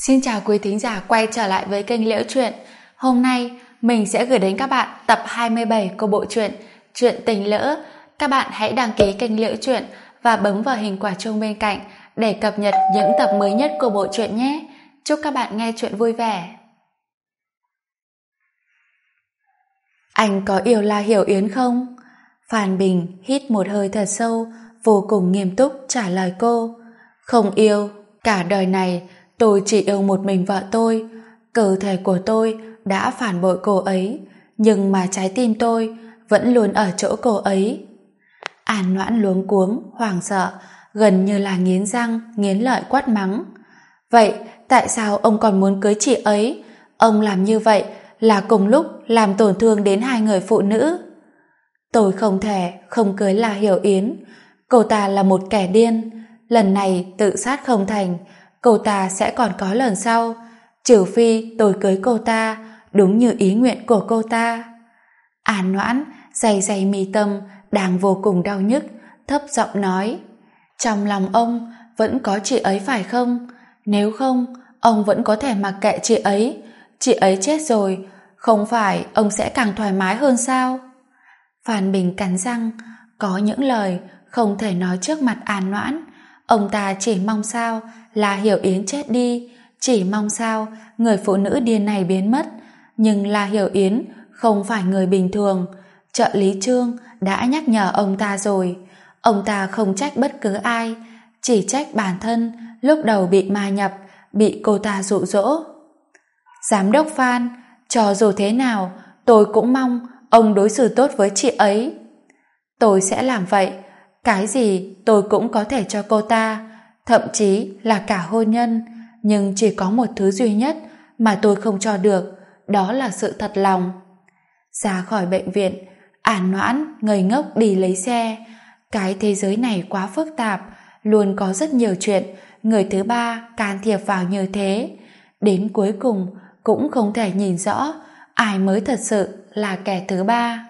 Xin chào quý thính giả quay trở lại với kênh Liễu Chuyện. Hôm nay mình sẽ gửi đến các bạn tập 27 của bộ truyện Chuyện Tình Lỡ. Các bạn hãy đăng ký kênh Liễu Chuyện và bấm vào hình quả chuông bên cạnh để cập nhật những tập mới nhất của bộ truyện nhé. Chúc các bạn nghe chuyện vui vẻ. Anh có yêu La Hiểu Yến không? Phan Bình hít một hơi thật sâu, vô cùng nghiêm túc trả lời cô. Không yêu, cả đời này tôi chỉ yêu một mình vợ tôi. Cơ thể của tôi đã phản bội cô ấy, nhưng mà trái tim tôi vẫn luôn ở chỗ cô ấy. An Noãn luống cuống, hoảng sợ, gần như là nghiến răng, nghiến lợi quát mắng. Vậy tại sao ông còn muốn cưới chị ấy? Ông làm như vậy là cùng lúc làm tổn thương đến hai người phụ nữ. Tôi không thể không cưới La Hiểu Yến. Cô ta là một kẻ điên. Lần này tự sát không thành, cô ta sẽ còn có lần sau, trừ phi tôi cưới cô ta đúng như ý nguyện của cô ta. An Noãn day day mi tâm đang vô cùng đau nhức, thấp giọng nói: trong lòng ông vẫn có chị ấy phải không? Nếu không, ông vẫn có thể mặc kệ chị ấy. Chị ấy chết rồi, không phải ông sẽ càng thoải mái hơn sao? Phan Bình cắn răng, có những lời không thể nói trước mặt An Noãn. Ông ta chỉ mong sao là Hiểu Yến chết đi, chỉ mong sao người phụ nữ điên này biến mất. Nhưng là Hiểu Yến không phải người bình thường. Trợ lý Trương đã nhắc nhở ông ta rồi. Ông ta không trách bất cứ ai, chỉ trách bản thân lúc đầu bị ma nhập, bị cô ta dụ dỗ. Giám đốc Phan, cho dù thế nào tôi cũng mong ông đối xử tốt với chị ấy. Tôi sẽ làm vậy. Cái gì tôi cũng có thể cho cô ta, thậm chí là cả hôn nhân. Nhưng chỉ có một thứ duy nhất mà tôi không cho được, đó là sự thật lòng. Ra khỏi bệnh viện, An Noãn ngây ngốc đi lấy xe. Cái thế giới này quá phức tạp, luôn có rất nhiều chuyện người thứ ba can thiệp vào như thế. Đến cuối cùng cũng không thể nhìn rõ ai mới thật sự là kẻ thứ ba.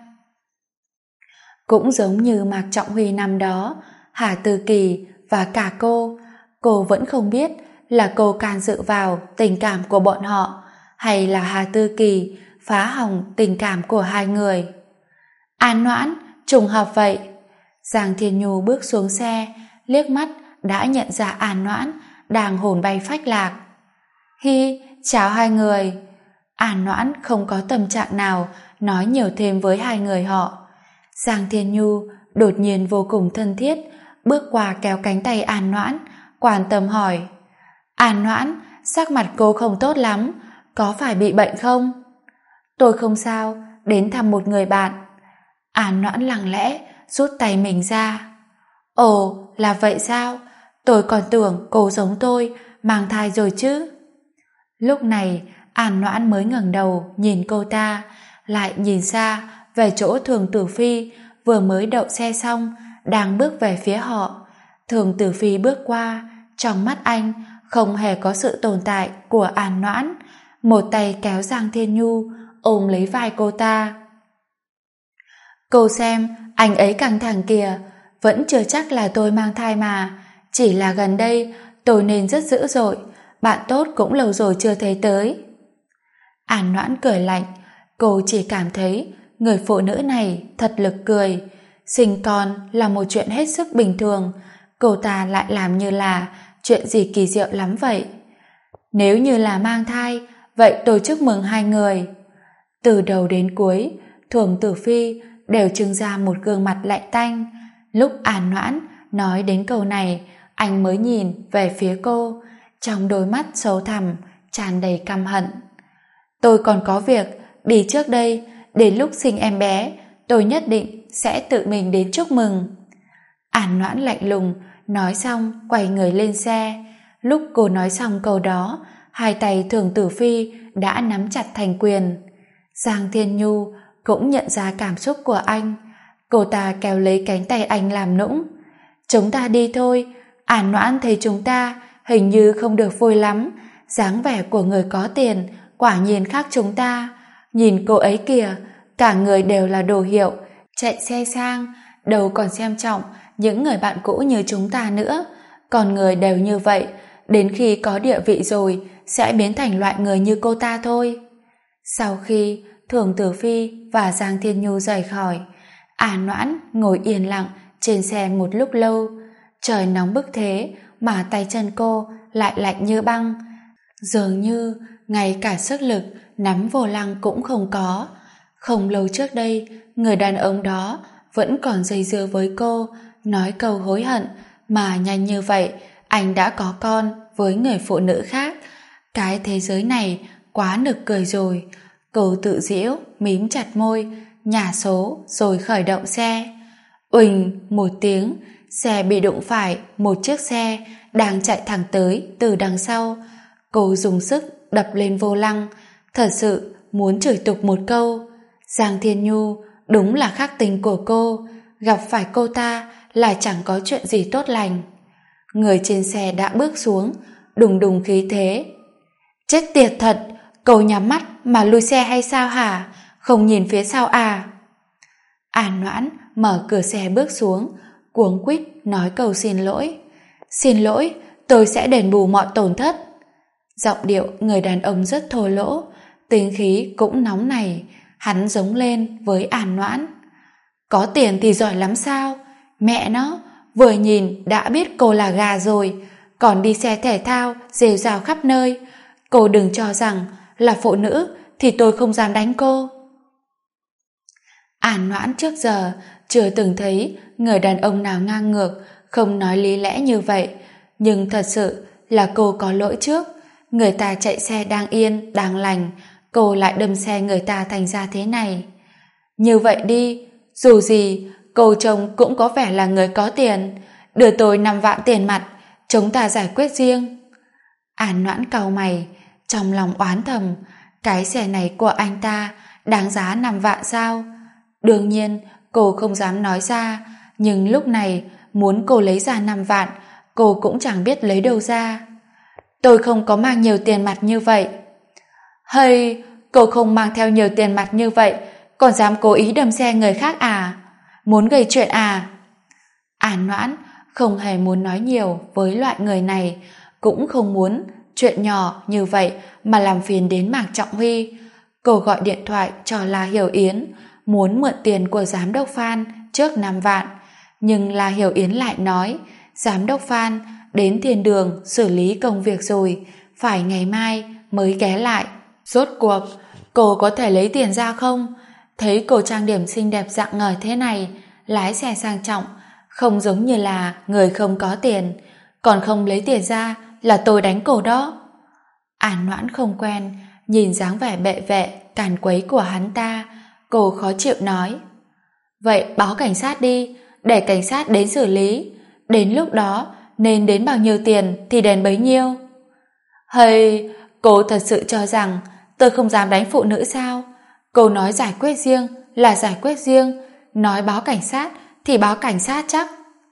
Cũng giống như Mạc Trọng Huy năm đó, Hà Tư Kỳ và cả cô vẫn không biết là cô can dự vào tình cảm của bọn họ, hay là Hà Tư Kỳ phá hỏng tình cảm của hai người. An Noãn, trùng hợp vậy. Giang Thiên Nhu bước xuống xe, liếc mắt đã nhận ra An Noãn đang hồn bay phách lạc. Hi, chào hai người. An Noãn không có tâm trạng nào nói nhiều thêm với hai người họ. Giang Thiên Nhu đột nhiên vô cùng thân thiết, bước qua kéo cánh tay An Noãn, quan tâm hỏi: An Noãn, sắc mặt cô không tốt lắm, có phải bị bệnh không? Tôi không sao, đến thăm một người bạn. An Noãn lặng lẽ rút tay mình ra. Ồ, là vậy sao? Tôi còn tưởng cô giống tôi, mang thai rồi chứ. Lúc này An Noãn mới ngẩng đầu nhìn cô ta, lại nhìn xa về chỗ Thường Tử Phi vừa mới đậu xe xong, đang bước về phía họ. Thường Tử Phi bước qua, trong mắt anh không hề có sự tồn tại của An Noãn, một tay kéo Giang Thiên Nhu ôm lấy vai cô ta. Cô xem, anh ấy căng thẳng kìa, vẫn chưa chắc là tôi mang thai mà, chỉ là gần đây tôi nên rất dữ dội, bạn tốt cũng lâu rồi chưa thấy tới. An Noãn cười lạnh, cô chỉ cảm thấy người phụ nữ này thật lực cười. Sinh con là một chuyện hết sức bình thường, cô ta lại làm như là chuyện gì kỳ diệu lắm vậy. Nếu như là mang thai, vậy tôi chúc mừng hai người. Từ đầu đến cuối, Thường Tử Phi đều trưng ra một gương mặt lạnh tanh. Lúc An Noãn nói đến câu này, anh mới nhìn về phía cô, trong đôi mắt sâu thẳm tràn đầy căm hận. Tôi còn có việc, đi trước đây, đến lúc sinh em bé, tôi nhất định sẽ tự mình đến chúc mừng. An Noãn lạnh lùng, nói xong quay người lên xe. Lúc cô nói xong câu đó, hai tay Thường Tử Phi đã nắm chặt thành quyền. Giang Thiên Nhu cũng nhận ra cảm xúc của anh. Cô ta kéo lấy cánh tay anh làm nũng. Chúng ta đi thôi. An Noãn thấy chúng ta hình như không được vui lắm. Dáng vẻ của người có tiền quả nhiên khác chúng ta. Nhìn cô ấy kìa, cả người đều là đồ hiệu, chạy xe sang, đâu còn xem trọng những người bạn cũ như chúng ta nữa. Còn người đều như vậy, đến khi có địa vị rồi sẽ biến thành loại người như cô ta thôi. Sau khi Thường Tử Phi và Giang Thiên Nhu rời khỏi, An Noãn ngồi yên lặng trên xe một lúc lâu. Trời nóng bức thế mà tay chân cô lại lạnh như băng, dường như ngay cả sức lực nắm vô lăng cũng không có. Không lâu trước đây, người đàn ông đó vẫn còn dây dưa với cô, nói câu hối hận, mà nhanh như vậy anh đã có con với người phụ nữ khác. Cái thế giới này quá nực cười rồi. Cô tự giễu, mím chặt môi, nhả số rồi khởi động xe. Uỳnh một tiếng, xe bị đụng phải một chiếc xe đang chạy thẳng tới từ đằng sau. Cô dùng sức đập lên vô lăng, thật sự muốn chửi tục một câu. Giang Thiên Nhu đúng là khắc tinh của cô, gặp phải cô ta là chẳng có chuyện gì tốt lành. Người trên xe đã bước xuống, đùng đùng khí thế. Chết tiệt thật, cậu nhắm mắt mà lùi xe hay sao hả? Không nhìn phía sau à? An Noãn mở cửa xe bước xuống, cuống quýt nói câu xin lỗi. Xin lỗi, tôi sẽ đền bù mọi tổn thất. Giọng điệu người đàn ông rất thô lỗ, tính khí cũng nóng nảy. Hắn giống lên với An Noãn. Có tiền thì giỏi lắm sao? Mẹ nó, vừa nhìn đã biết cô là gà rồi, còn đi xe thể thao rêu rao khắp nơi. Cô đừng cho rằng là phụ nữ thì tôi không dám đánh cô. An Noãn trước giờ chưa từng thấy người đàn ông nào ngang ngược, không nói lý lẽ như vậy, nhưng thật sự là cô có lỗi trước. Người ta chạy xe đang yên, đang lành, cô lại đâm xe người ta thành ra thế này. Như vậy đi, dù gì cô chồng cũng có vẻ là người có tiền, đưa tôi 5 vạn tiền mặt, chúng ta giải quyết riêng. An Noãn cau mày, trong lòng oán thầm, cái xe này của anh ta đáng giá 5 vạn sao? Đương nhiên cô không dám nói ra, nhưng lúc này muốn cô lấy ra 5 vạn, cô cũng chẳng biết lấy đâu ra. Tôi không có mang nhiều tiền mặt như vậy. Hay, cô không mang theo nhiều tiền mặt như vậy, còn dám cố ý đâm xe người khác à? Muốn gây chuyện à? An Noãn không hề muốn nói nhiều với loại người này, cũng không muốn chuyện nhỏ như vậy mà làm phiền đến Mạc Trọng Huy. Cô gọi điện thoại cho La Hiểu Yến, muốn mượn tiền của giám đốc Phan trước 5 vạn. Nhưng La Hiểu Yến lại nói, giám đốc Phan đến thiên đường xử lý công việc rồi, phải ngày mai mới ghé lại. Rốt cuộc, cô có thể lấy tiền ra không? Thấy cô trang điểm xinh đẹp rạng ngời thế này, lái xe sang trọng, không giống như là người không có tiền. Còn không lấy tiền ra là tôi đánh cô đó. An Noãn không quen, nhìn dáng vẻ bệ vệ, càn quấy của hắn ta, cô khó chịu nói. Vậy báo cảnh sát đi, để cảnh sát đến xử lý. Đến lúc đó, nên đến bao nhiêu tiền thì đền bấy nhiêu. Hay, cô thật sự cho rằng tôi không dám đánh phụ nữ sao? Cô nói giải quyết riêng là giải quyết riêng, nói báo cảnh sát thì báo cảnh sát chắc.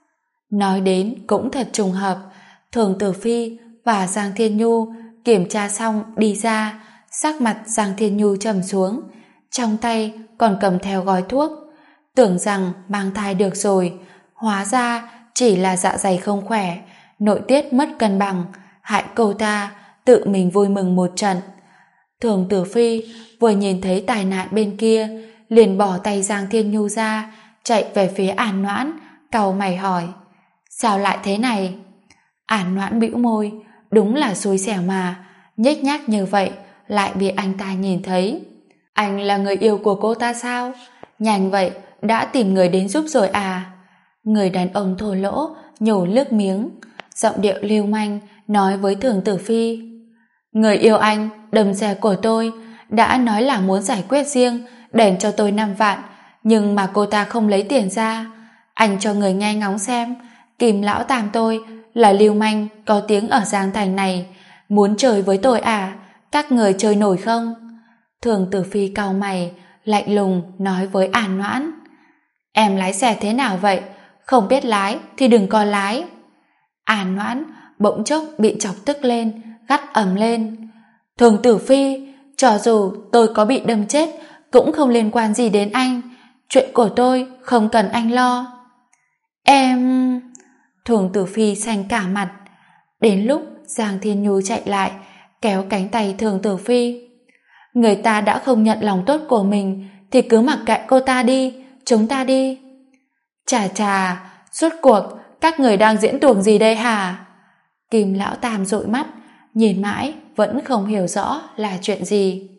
Nói đến cũng thật trùng hợp, Thường Tử Phi và Giang Thiên Nhu kiểm tra xong đi ra, sắc mặt Giang Thiên Nhu trầm xuống, trong tay còn cầm theo gói thuốc. Tưởng rằng mang thai được rồi, hóa ra chỉ là dạ dày không khỏe, nội tiết mất cân bằng, hại cô ta tự mình vui mừng một trận. Thường Tử Phi vừa nhìn thấy tai nạn bên kia, liền bỏ tay Giang Thiên Nhu ra, chạy về phía An Noãn, cau mày hỏi: sao lại thế này? An Noãn bĩu môi, đúng là xui xẻo mà, nhếch nhác như vậy lại bị anh ta nhìn thấy. Anh là người yêu của cô ta sao? Nhanh vậy đã tìm người đến giúp rồi à? Người đàn ông thô lỗ nhổ nước miếng, giọng điệu lưu manh nói với Thường Tử Phi: người yêu anh đâm xe của tôi, đã nói là muốn giải quyết riêng, đền cho tôi 5 vạn, nhưng mà cô ta không lấy tiền ra. Anh cho người nghe ngóng xem, Kim lão tam tôi là lưu manh có tiếng ở Giang Thành này, muốn chơi với tôi à? Các người chơi nổi không? Thường Tử Phi cau mày, lạnh lùng nói với An Noãn: em lái xe thế nào vậy? Không biết lái thì đừng có lái. An Noãn bỗng chốc bị chọc tức lên, gắt ầm lên: Thường Tử Phi, cho dù tôi có bị đâm chết cũng không liên quan gì đến anh, chuyện của tôi không cần anh lo. Em... Thường Tử Phi xanh cả mặt. Đến lúc Giang Thiên Nhu chạy lại, kéo cánh tay Thường Tử Phi. Người ta đã không nhận lòng tốt của mình thì cứ mặc kệ cô ta đi, chúng ta đi. Chà chà, rốt cuộc các người đang diễn tuồng gì đây hả? Kim Lão Tam dụi mắt, nhìn mãi vẫn không hiểu rõ là chuyện gì.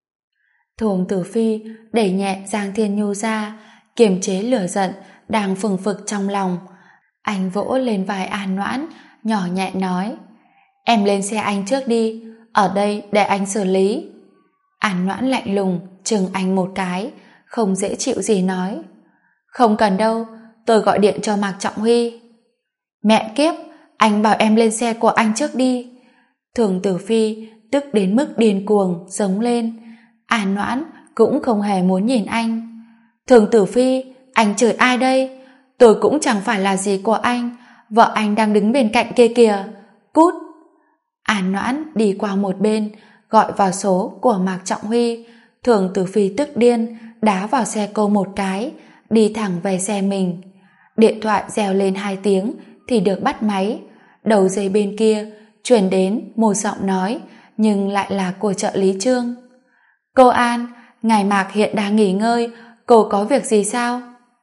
Thường Tử Phi đẩy nhẹ Giang Thiên Nhu ra, kiềm chế lửa giận đang phừng phực trong lòng. Anh vỗ lên vai An Noãn, nhỏ nhẹ nói: em lên xe anh trước đi, ở đây để anh xử lý. An Noãn lạnh lùng chừng anh một cái, không dễ chịu gì nói: không cần đâu, tôi gọi điện cho Mạc Trọng Huy. Mẹ kiếp, anh bảo em lên xe của anh trước đi. Thường Tử Phi tức đến mức điên cuồng giống lên. An Noãn cũng không hề muốn nhìn anh. Thường Tử Phi, anh chửi ai đây? Tôi cũng chẳng phải là gì của anh, vợ anh đang đứng bên cạnh kia kìa. Cút! An Noãn đi qua một bên, gọi vào số của Mạc Trọng Huy. Thường Tử Phi tức điên, đá vào xe cô một cái, đi thẳng về xe mình. Điện thoại reo lên 2 tiếng thì được bắt máy. Đầu dây bên kia truyền đến một giọng nói, nhưng lại là của trợ lý Trương. Cô An, ngài Mạc hiện đang nghỉ ngơi, cô có việc gì sao?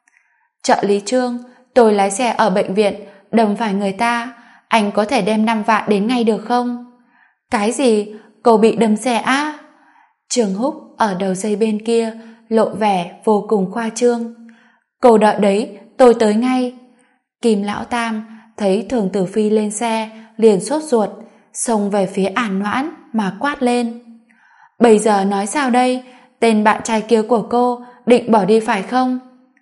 Trợ lý Trương, tôi lái xe ở bệnh viện, đâm phải người ta, anh có thể đem 5 vạn đến ngay được không? Cái gì? Cô bị đâm xe á? Trường Húc ở đầu dây bên kia lộ vẻ vô cùng khoa trương. Cô đợi đấy, tôi tới ngay. Kim Lão Tam thấy Thường Tử Phi lên xe liền sốt ruột, xông về phía An Noãn mà quát lên: bây giờ nói sao đây? Tên bạn trai kia của cô định bỏ đi phải không?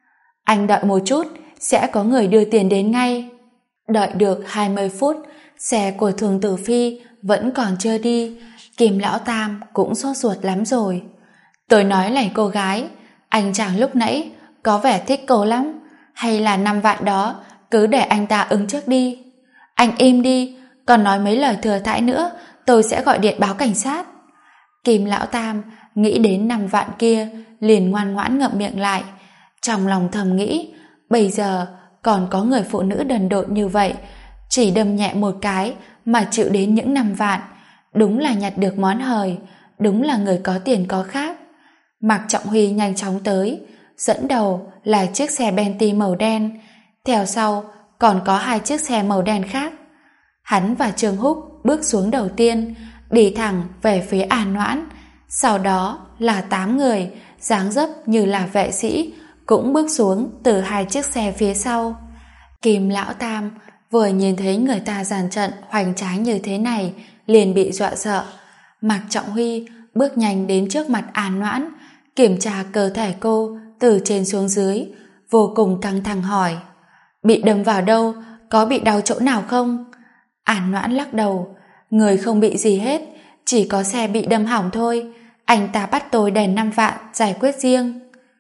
Anh đợi một chút, sẽ có người đưa tiền đến ngay. Đợi được 20 phút, xe của Thường Tử Phi vẫn còn chưa đi. Kim Lão Tam cũng sốt ruột lắm rồi. Tôi nói này cô gái, anh chàng lúc nãy có vẻ thích cô lắm, hay là 5 vạn đó cứ để anh ta ứng trước đi. Anh im đi, còn nói mấy lời thừa thãi nữa tôi sẽ gọi điện báo cảnh sát. Kim Lão Tam nghĩ đến 5 vạn kia liền ngoan ngoãn ngậm miệng lại, trong lòng thầm nghĩ bây giờ còn có người phụ nữ đần độn như vậy, chỉ đâm nhẹ một cái mà chịu đến những 5 vạn, đúng là nhặt được món hời, đúng là người có tiền có khác. Mạc Trọng Huy nhanh chóng tới, dẫn đầu là chiếc xe Bentley màu đen, theo sau còn có 2 chiếc xe màu đen khác. Hắn và Trương Húc bước xuống đầu tiên, đi thẳng về phía An Noãn, sau đó là 8 người dáng dấp như là vệ sĩ cũng bước xuống từ 2 chiếc xe phía sau. Kim Lão Tam vừa nhìn thấy người ta dàn trận hoành tráng như thế này liền bị dọa sợ. Mạc Trọng Huy bước nhanh đến trước mặt An Noãn, kiểm tra cơ thể cô từ trên xuống dưới, vô cùng căng thẳng hỏi: bị đâm vào đâu? Có bị đau chỗ nào không? An Noãn lắc đầu: người không bị gì hết, chỉ có xe bị đâm hỏng thôi. Anh ta bắt tôi đền 5 vạn giải quyết riêng.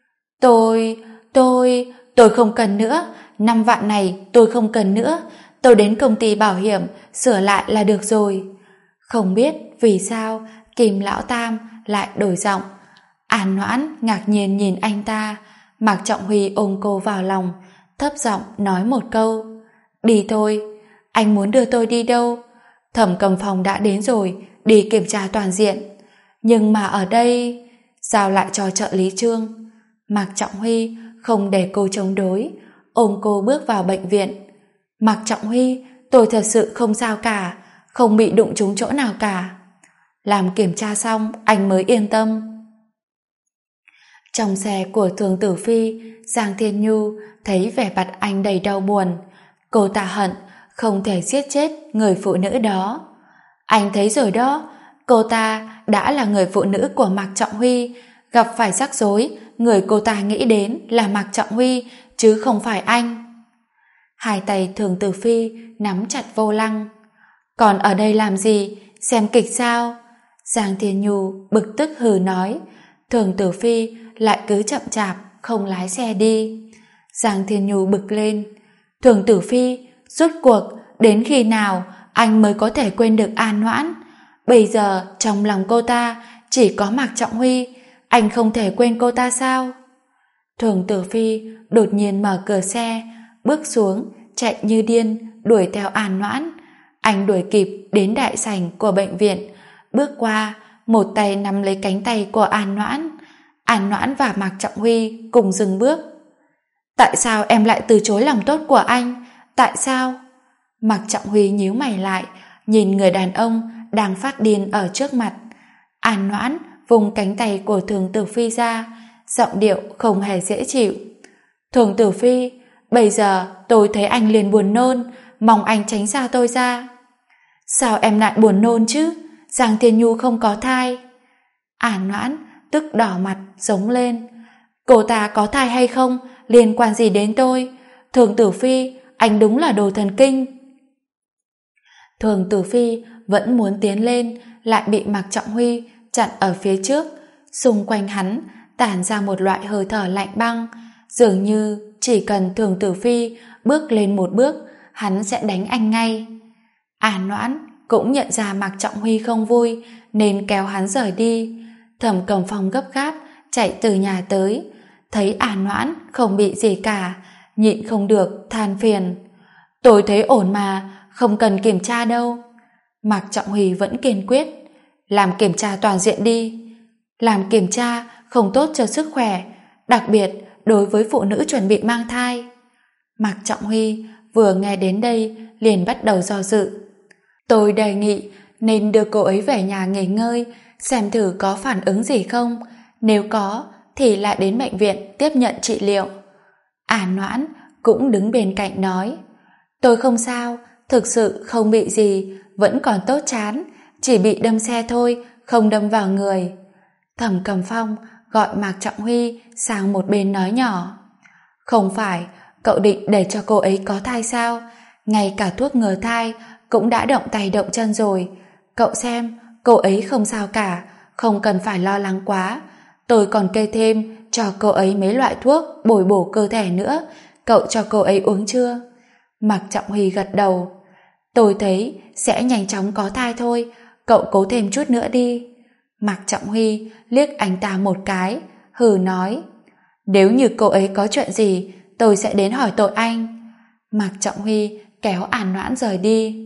Tôi không cần nữa, 5 vạn này tôi không cần nữa, tôi đến công ty bảo hiểm sửa lại là được rồi. Không biết vì sao Kim Lão Tam lại đổi giọng. An Noãn ngạc nhiên nhìn anh ta. Mạc Trọng Huy ôm cô vào lòng, thấp giọng nói một câu: đi thôi. Anh muốn đưa tôi đi đâu? Thẩm Cầm Phòng đã đến rồi, đi kiểm tra toàn diện. Nhưng mà ở đây giao lại cho trợ lý Trương. Mạc Trọng Huy không để cô chống đối, ôm cô bước vào bệnh viện. Mạc Trọng Huy, tôi thật sự không sao cả, không bị đụng trúng chỗ nào cả. Làm kiểm tra xong anh mới yên tâm. Trong xe của Thường Tử Phi, Giang Thiên Nhu thấy vẻ mặt anh đầy đau buồn. Cô ta hận không thể giết chết người phụ nữ đó. Anh thấy rồi đó, cô ta đã là người phụ nữ của Mạc Trọng Huy, gặp phải rắc rối, người cô ta nghĩ đến là Mạc Trọng Huy chứ không phải anh. 2 tay Thường Tử Phi nắm chặt vô lăng. Còn ở đây làm gì? Xem kịch sao? Giang Thiên Nhu bực tức hừ nói. Thường Tử Phi lại cứ chậm chạp không lái xe đi. Giang Thiên Nhu bực lên. Thường Tử Phi, rốt cuộc đến khi nào anh mới có thể quên được An Noãn? Bây giờ trong lòng cô ta chỉ có Mạc Trọng Huy, anh không thể quên cô ta sao? Thường Tử Phi đột nhiên mở cửa xe, bước xuống, chạy như điên đuổi theo An Noãn. Anh đuổi kịp đến đại sảnh của bệnh viện, bước qua, một tay nắm lấy cánh tay của An Noãn. An Noãn và Mạc Trọng Huy cùng dừng bước. Tại sao em lại từ chối lòng tốt của anh? Tại sao? Mạc Trọng Huy nhíu mày lại, nhìn người đàn ông đang phát điên ở trước mặt. An Noãn vùng cánh tay của Thường Tử Phi ra, giọng điệu không hề dễ chịu. Thường Tử Phi, bây giờ tôi thấy anh liền buồn nôn, mong anh tránh xa tôi ra. Sao em lại buồn nôn chứ? Giang Thiên Nhu không có thai. An Noãn tức đỏ mặt giống lên. Cô ta có thai hay không liên quan gì đến tôi? Thường Tử Phi, anh đúng là đồ thần kinh. Thường Tử Phi vẫn muốn tiến lên, lại bị Mạc Trọng Huy chặn ở phía trước. Xung quanh hắn tản ra một loại hơi thở lạnh băng, dường như chỉ cần Thường Tử Phi bước lên một bước, hắn sẽ đánh anh ngay. An Noãn cũng nhận ra Mạc Trọng Huy không vui, nên kéo hắn rời đi. Thẩm Cẩm Phong gấp gáp chạy từ nhà tới, thấy An Noãn không bị gì cả, nhịn không được than phiền. Tôi thấy ổn mà, không cần kiểm tra đâu. Mạc Trọng Huy vẫn kiên quyết. Làm kiểm tra toàn diện đi. Làm kiểm tra không tốt cho sức khỏe, đặc biệt đối với phụ nữ chuẩn bị mang thai. Mạc Trọng Huy vừa nghe đến đây liền bắt đầu do dự. Tôi đề nghị nên đưa cô ấy về nhà nghỉ ngơi, xem thử có phản ứng gì không. Nếu có thì lại đến bệnh viện tiếp nhận trị liệu. An Noãn cũng đứng bên cạnh nói, tôi không sao, thực sự không bị gì, vẫn còn tốt chán, chỉ bị đâm xe thôi, không đâm vào người. Thẩm Cẩm Phong gọi Mạc Trọng Huy sang một bên nói nhỏ, không phải cậu định để cho cô ấy có thai sao? Ngay cả thuốc ngừa thai cũng đã động tay động chân rồi. Cậu xem, cô ấy không sao cả, không cần phải lo lắng quá. Tôi còn kê thêm cho cô ấy mấy loại thuốc bồi bổ cơ thể nữa. Cậu cho cô ấy uống chưa? Mạc Trọng Huy gật đầu. Tôi thấy sẽ nhanh chóng có thai thôi, cậu cố thêm chút nữa đi. Mạc Trọng Huy liếc anh ta một cái, hừ nói, nếu như cô ấy có chuyện gì, tôi sẽ đến hỏi tội anh. Mạc Trọng Huy kéo An Noãn rời đi.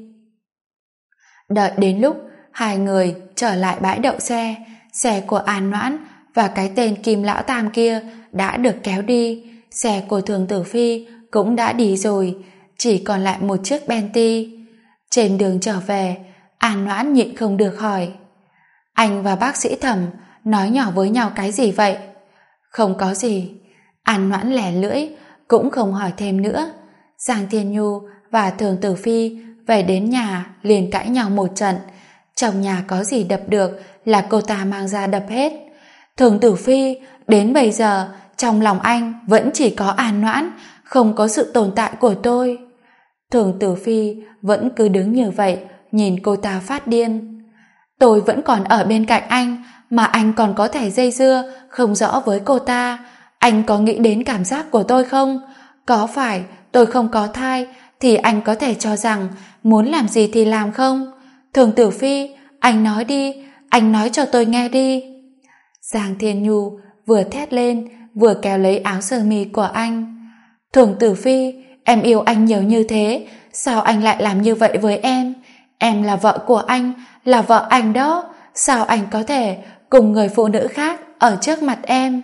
Đợi đến lúc hai người trở lại bãi đậu xe, xe của An Noãn và cái tên Kim Lão Tam kia đã được kéo đi, xe của Thường Tử Phi cũng đã đi rồi, chỉ còn lại một chiếc Bentley. Trên đường trở về, An Noãn nhịn không được hỏi, anh và bác sĩ Thẩm nói nhỏ với nhau cái gì vậy? Không có gì. An Noãn lẻ lưỡi, cũng không hỏi thêm nữa. Giang Thiên Nhu và Thường Tử Phi về đến nhà liền cãi nhau một trận. Trong nhà có gì đập được là cô ta mang ra đập hết. Thường Tử Phi, đến bây giờ trong lòng anh vẫn chỉ có An Noãn, không có sự tồn tại của tôi. Thường Tử Phi vẫn cứ đứng như vậy, nhìn cô ta phát điên. Tôi vẫn còn ở bên cạnh anh, mà anh còn có thể dây dưa không rõ với cô ta. Anh có nghĩ đến cảm giác của tôi không? Có phải tôi không có thai thì anh có thể cho rằng muốn làm gì thì làm không? Thường Tử Phi, anh nói đi, anh nói cho tôi nghe đi. Giang Thiên Nhu vừa thét lên vừa kéo lấy áo sơ mi của anh. Thường Tử Phi, em yêu anh nhiều như thế, sao anh lại làm như vậy với em? Em là vợ của anh, là vợ anh đó, sao anh có thể cùng người phụ nữ khác ở trước mặt em?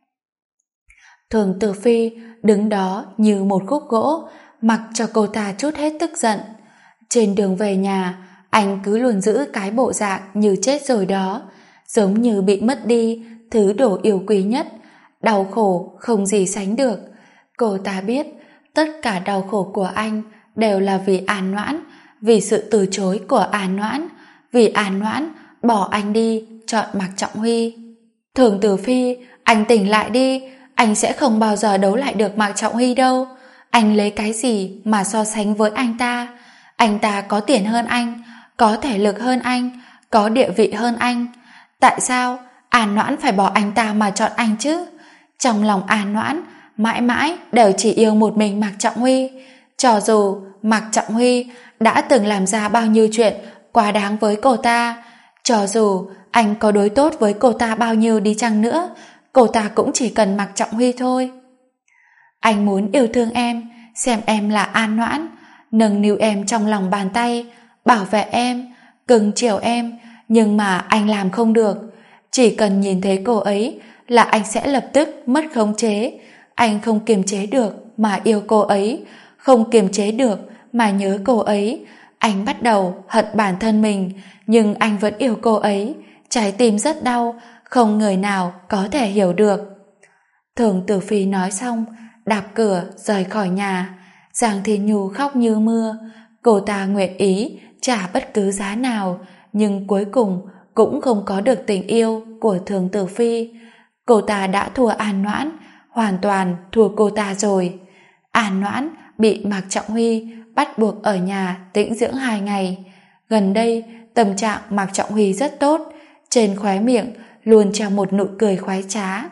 Thường Tử Phi đứng đó như một khúc gỗ, mặc cho cô ta trút hết tức giận. Trên đường về nhà, anh cứ luôn giữ cái bộ dạng như chết rồi đó, giống như bị mất đi thứ đồ yêu quý nhất, đau khổ không gì sánh được. Cô ta biết tất cả đau khổ của anh đều là vì An Noãn, vì sự từ chối của An Noãn, vì An Noãn bỏ anh đi chọn Mạc Trọng Huy. Thường Tử Phi, anh tỉnh lại đi, anh sẽ không bao giờ đấu lại được Mạc Trọng Huy đâu. Anh lấy cái gì mà so sánh với anh ta? Anh ta có tiền hơn anh, có thể lực hơn anh, có địa vị hơn anh. Tại sao An Noãn phải bỏ anh ta mà chọn anh chứ? Trong lòng An Noãn mãi mãi đều chỉ yêu một mình Mạc Trọng Huy. Cho dù Mạc Trọng Huy đã từng làm ra bao nhiêu chuyện quá đáng với cô ta, cho dù anh có đối tốt với cô ta bao nhiêu đi chăng nữa, cô ta cũng chỉ cần Mạc Trọng Huy thôi. Anh muốn yêu thương em, xem em là An Noãn, nâng niu em trong lòng bàn tay, bảo vệ em, cưng chiều em, Nhưng mà anh làm không được. Chỉ cần nhìn thấy cô ấy là anh sẽ lập tức mất khống chế. Anh không kiềm chế được mà yêu cô ấy, không kiềm chế được mà nhớ cô ấy. Anh bắt đầu hận bản thân mình, nhưng anh vẫn yêu cô ấy. Trái tim rất đau, không người nào có thể hiểu được. Thường Tử Phi nói xong, đạp cửa rời khỏi nhà. Giang Thiên Nhu khóc như mưa. Cô ta nguyện ý trả bất cứ giá nào, nhưng cuối cùng cũng không có được tình yêu của Thường Tử Phi. Cô ta đã thua An Noãn, hoàn toàn thua cô ta rồi. An Noãn bị Mạc Trọng Huy bắt buộc ở nhà tĩnh dưỡng 2 ngày. Gần đây tâm trạng Mạc Trọng Huy rất tốt, trên khóe miệng luôn treo một nụ cười khoái trá.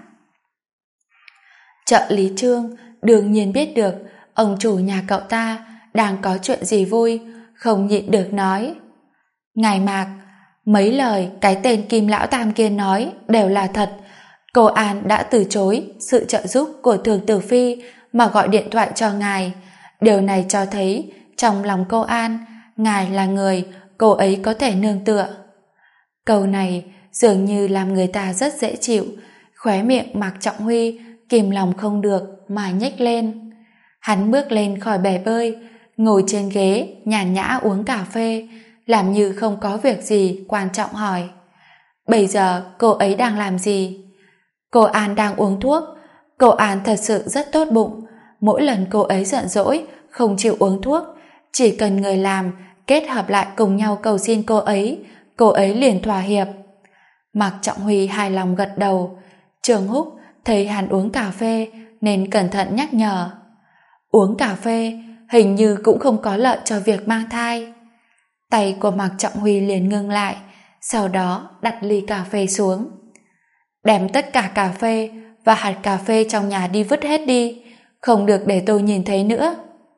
Trợ lý Trương đương nhiên biết được ông chủ nhà cậu ta đang có chuyện gì vui, không nhịn được nói: Ngài Mạc, mấy lời cái tên Kim Lão Tam kia nói đều là thật. Cô An đã từ chối sự trợ giúp của Thường Tử Phi mà gọi điện thoại cho ngài. Điều này cho thấy trong lòng cô An, ngài là người cô ấy có thể nương tựa. Câu này dường như làm người ta rất dễ chịu. Khóe miệng Mạc Trọng Huy kìm lòng không được mà nhếch lên. Hắn bước lên khỏi bể bơi, ngồi trên ghế nhàn nhã uống cà phê, làm như không có việc gì quan trọng hỏi: Bây giờ cô ấy đang làm gì? Cô An đang uống thuốc. Cô An thật sự rất tốt bụng. Mỗi lần cô ấy giận dỗi không chịu uống thuốc, chỉ cần người làm kết hợp lại cùng nhau cầu xin cô ấy liền thỏa hiệp. Mạc Trọng Huy hài lòng gật đầu. Trường Húc thấy hắn uống cà phê nên cẩn thận nhắc nhở: Uống cà phê hình như cũng không có lợi cho việc mang thai. Tay của Mạc Trọng Huy liền ngưng lại, sau đó đặt ly cà phê xuống. Đem tất cả cà phê và hạt cà phê trong nhà đi vứt hết đi, không được để tôi nhìn thấy nữa.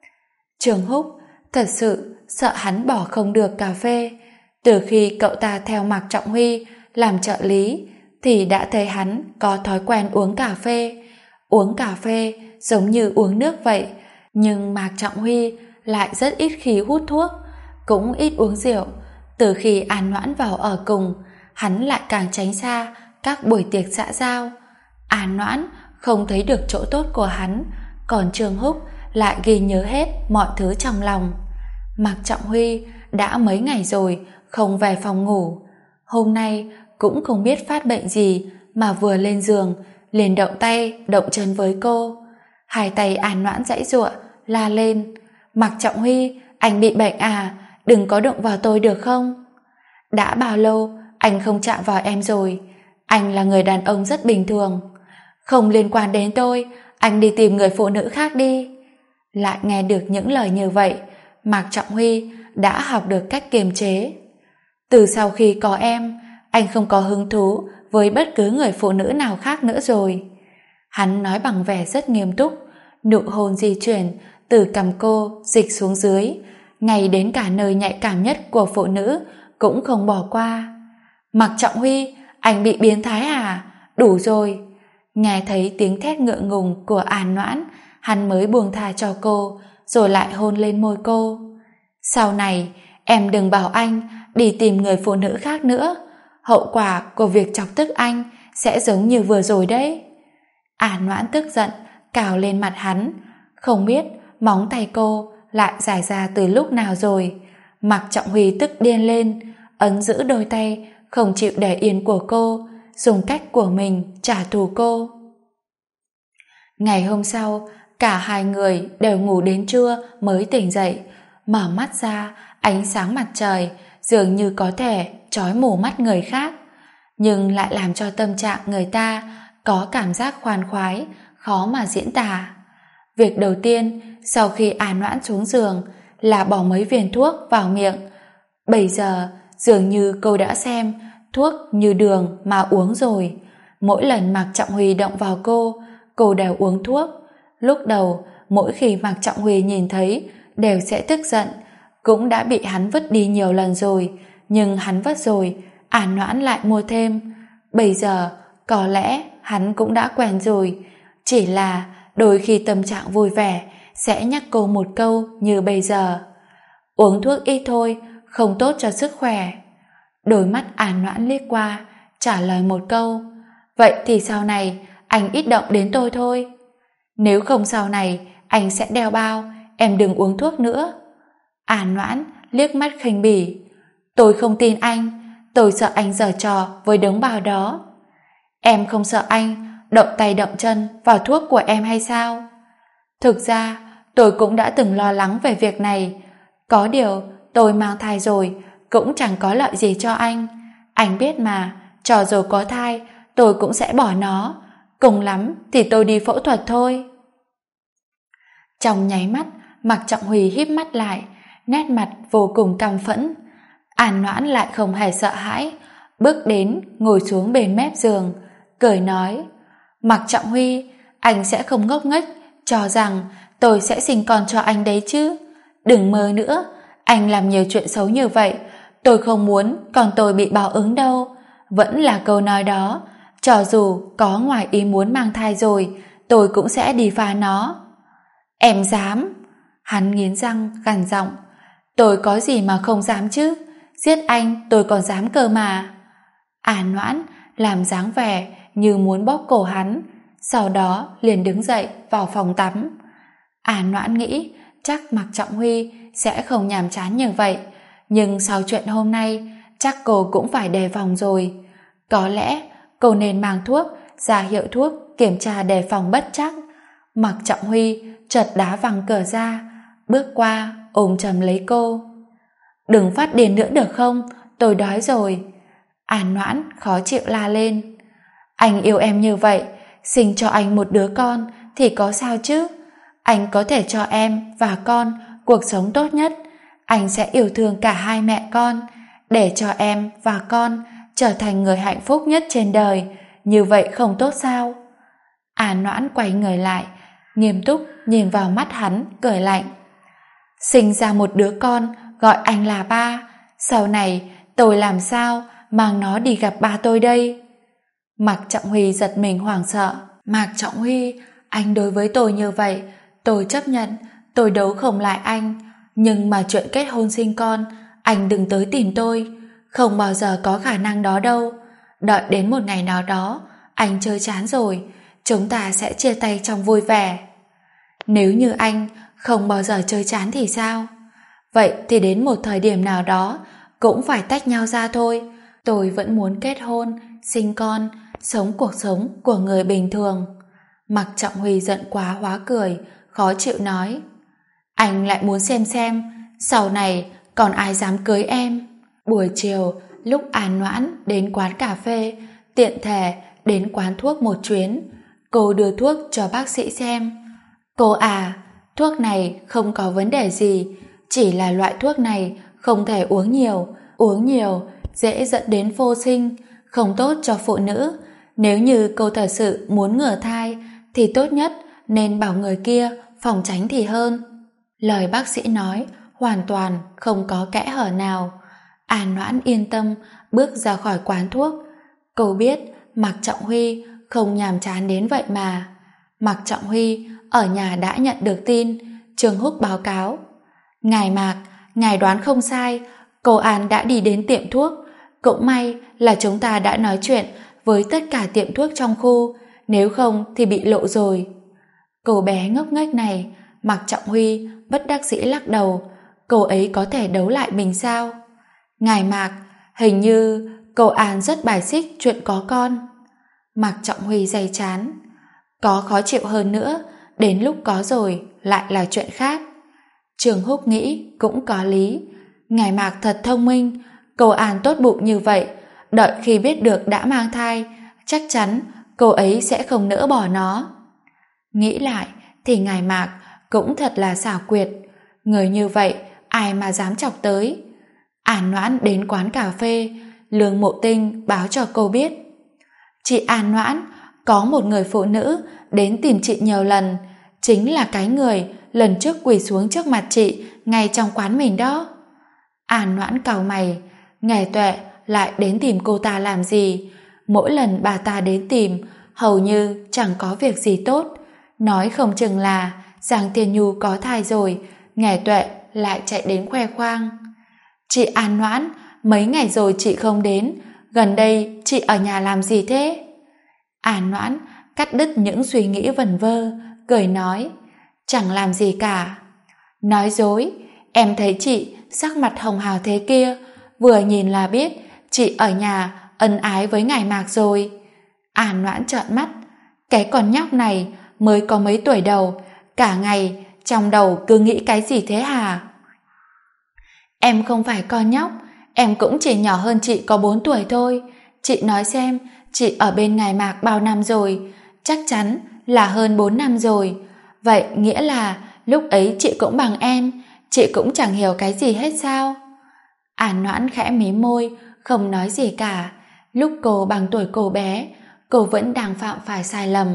Trường Húc thật sự sợ hắn bỏ không được cà phê. Từ khi cậu ta theo Mạc Trọng Huy làm trợ lý thì đã thấy hắn có thói quen uống cà phê. Uống cà phê giống như uống nước vậy, nhưng Mạc Trọng Huy lại rất ít khi hút thuốc, cũng ít uống rượu. Từ khi An Noãn vào ở cùng, hắn lại càng tránh xa các buổi tiệc xã giao. An Noãn không thấy được chỗ tốt của hắn, còn Trường Húc lại ghi nhớ hết mọi thứ trong lòng. Mạc Trọng Huy đã mấy ngày rồi không về phòng ngủ. Hôm nay cũng không biết phát bệnh gì mà vừa lên giường liền động tay động chân với cô. Hai tay An Noãn giãy giụa la lên: Mạc Trọng Huy, anh bị bệnh à? Đừng có động vào tôi được không? Đã bao lâu anh không chạm vào em rồi? Anh là người đàn ông rất bình thường. Không liên quan đến tôi, anh đi tìm người phụ nữ khác đi. Lại nghe được những lời như vậy, Mạc Trọng Huy đã học được cách kiềm chế. Từ sau khi có em, anh không có hứng thú với bất cứ người phụ nữ nào khác nữa rồi. Hắn nói bằng vẻ rất nghiêm túc, nụ hôn di chuyển từ cằm cô dịch xuống dưới, ngay đến cả nơi nhạy cảm nhất của phụ nữ cũng không bỏ qua. Mạc Trọng Huy, anh bị biến thái à? Đủ rồi. Nghe thấy tiếng thét ngượng ngùng của An Noãn, hắn mới buông tha cho cô, rồi lại hôn lên môi cô. Sau này em đừng bảo anh đi tìm người phụ nữ khác nữa, hậu quả của việc chọc tức anh sẽ giống như vừa rồi đấy. An Noãn tức giận cào lên mặt hắn, không biết móng tay cô lại dài ra từ lúc nào rồi. Mạc Trọng Huy tức điên lên, ấn giữ đôi tay không chịu để yên của cô, dùng cách của mình trả thù cô. Ngày hôm sau, cả hai người đều ngủ đến trưa mới tỉnh dậy. Mở mắt ra, ánh sáng mặt trời dường như có thể chói mù mắt người khác, nhưng lại làm cho tâm trạng người ta có cảm giác khoan khoái, khó mà diễn tả. Việc đầu tiên sau khi An Noãn xuống giường là bỏ mấy viên thuốc vào miệng. Bây giờ dường như cô đã xem thuốc như đường mà uống rồi. Mỗi lần Mạc Trọng Huy động vào cô đều uống thuốc. Lúc đầu mỗi khi Mạc Trọng Huy nhìn thấy đều sẽ tức giận, cũng đã bị hắn vứt đi nhiều lần rồi, nhưng hắn vứt rồi An Noãn lại mua thêm. Bây giờ có lẽ hắn cũng đã quen rồi, chỉ là đôi khi tâm trạng vui vẻ sẽ nhắc cô một câu như bây giờ: uống thuốc ít thôi, không tốt cho sức khỏe. Đôi mắt An Noãn liếc qua, trả lời một câu: vậy thì sau này anh ít động đến tôi thôi. Nếu không sau này anh sẽ đeo bao, em đừng uống thuốc nữa. An Noãn liếc mắt khinh bỉ: tôi không tin anh, tôi sợ anh giở trò với đống bao đó. Em không sợ anh động tay động chân vào thuốc của em hay sao? Thực ra tôi cũng đã từng lo lắng về việc này. Có điều tôi mang thai rồi cũng chẳng có lợi gì cho anh. Anh biết mà, cho dù có thai tôi cũng sẽ bỏ nó. Cùng lắm thì tôi đi phẫu thuật thôi. Trong nháy mắt, Mạc Trọng Huy híp mắt lại, nét mặt vô cùng căm phẫn. An Noãn lại không hề sợ hãi, bước đến ngồi xuống bên mép giường, cười nói: Mạc Trọng Huy, anh sẽ không ngốc nghếch cho rằng tôi sẽ sinh con cho anh đấy chứ. Đừng mơ nữa, anh làm nhiều chuyện xấu như vậy, tôi không muốn con tôi bị báo ứng đâu. Vẫn là câu nói đó, cho dù có ngoài ý muốn mang thai rồi, tôi cũng sẽ đi phá nó. Em dám? Hắn nghiến răng gằn giọng: tôi có gì mà không dám chứ, giết anh tôi còn dám cơ mà. An Noãn làm dáng vẻ như muốn bóp cổ hắn, sau đó liền đứng dậy vào phòng tắm. An Noãn nghĩ chắc Mạc Trọng Huy sẽ không nhàm chán như vậy, nhưng sau chuyện hôm nay chắc cô cũng phải đề phòng rồi. Có lẽ cô nên mang thuốc, ra hiệu thuốc kiểm tra đề phòng bất trắc. Mạc Trọng Huy chợt đá văng cửa ra, bước qua ôm chầm lấy cô. Đừng phát điên nữa được không, tôi đói rồi. An Noãn khó chịu la lên: anh yêu em như vậy, sinh cho anh một đứa con thì có sao chứ? Anh có thể cho em và con cuộc sống tốt nhất. Anh sẽ yêu thương cả hai mẹ con, để cho em và con trở thành người hạnh phúc nhất trên đời. Như vậy không tốt sao? An Noãn quay người lại, nghiêm túc nhìn vào mắt hắn, cười lạnh: sinh ra một đứa con gọi anh là ba, sau này tôi làm sao mang nó đi gặp ba tôi đây? Mạc Trọng Huy giật mình hoảng sợ. Mạc Trọng Huy, anh đối với tôi như vậy, tôi chấp nhận, tôi đấu không lại anh, nhưng mà chuyện kết hôn sinh con, anh đừng tới tìm tôi, không bao giờ có khả năng đó đâu. Đợi đến một ngày nào đó anh chơi chán rồi, chúng ta sẽ chia tay trong vui vẻ. Nếu như anh không bao giờ chơi chán thì sao? Vậy thì đến một thời điểm nào đó cũng phải tách nhau ra thôi. Tôi vẫn muốn kết hôn, sinh con, sống cuộc sống của người bình thường. Mạc Trọng Huy giận quá hóa cười, khó chịu nói: anh lại muốn xem sau này còn ai dám cưới em. Buổi chiều lúc An Noãn đến quán cà phê, tiện thể đến quán thuốc một chuyến, cô đưa thuốc cho bác sĩ xem. Cô à, thuốc này không có vấn đề gì, chỉ là loại thuốc này không thể uống nhiều dễ dẫn đến vô sinh, không tốt cho phụ nữ. Nếu như cô thật sự muốn ngừa thai thì tốt nhất nên bảo người kia phòng tránh thì hơn. Lời bác sĩ nói hoàn toàn không có kẽ hở nào. An Noãn yên tâm bước ra khỏi quán thuốc. Cô biết Mạc Trọng Huy không nhàm chán đến vậy mà. Mạc Trọng Huy ở nhà đã nhận được tin Trương Húc báo cáo: ngài Mạc, ngài đoán không sai, cô An đã đi đến tiệm thuốc. Cũng may là chúng ta đã nói chuyện với tất cả tiệm thuốc trong khu, nếu không thì bị lộ rồi. Cô bé ngốc nghếch này, Mạc Trọng Huy bất đắc dĩ lắc đầu. Cô ấy có thể đấu lại mình sao? Ngài Mạc, hình như cô An rất bài xích chuyện có con. Mạc Trọng Huy day chán: có khó chịu hơn nữa, đến lúc có rồi lại là chuyện khác. Trường Húc nghĩ cũng có lý. Ngài Mạc thật thông minh, cô An tốt bụng như vậy, đợi khi biết được đã mang thai, chắc chắn cô ấy sẽ không nỡ bỏ nó. Nghĩ lại thì ngài Mạc cũng thật là xảo quyệt, người như vậy ai mà dám chọc tới. An Noãn đến quán cà phê, Lương Mộ Tinh báo cho cô biết: chị An Noãn, có một người phụ nữ đến tìm chị nhiều lần, chính là cái người lần trước quỳ xuống trước mặt chị ngay trong quán mình đó. An Noãn cau mày, Nghề Tuệ lại đến tìm cô ta làm gì? Mỗi lần bà ta đến tìm hầu như chẳng có việc gì tốt, nói không chừng là Giang Tiên Nhu có thai rồi, Nghề Tuệ lại chạy đến khoe khoang. Chị An Noãn, mấy ngày rồi chị không đến, gần đây chị ở nhà làm gì thế? An Noãn cắt đứt những suy nghĩ vẩn vơ, cười nói, chẳng làm gì cả. Nói dối, em thấy chị sắc mặt hồng hào thế kia, vừa nhìn là biết chị ở nhà ân ái với ngài Mạc rồi. An Noãn trợn mắt, cái con nhóc này mới có mấy tuổi đầu, cả ngày trong đầu cứ nghĩ cái gì thế hả? Em không phải con nhóc, em cũng chỉ nhỏ hơn chị có 4 tuổi thôi. Chị nói xem, chị ở bên ngài Mạc bao năm rồi? Chắc chắn là hơn 4 năm rồi. Vậy nghĩa là lúc ấy chị cũng bằng em, chị cũng chẳng hiểu cái gì hết sao? An Noãn khẽ mí môi, không nói gì cả. Lúc cô bằng tuổi cô bé, cô vẫn đang phạm phải sai lầm.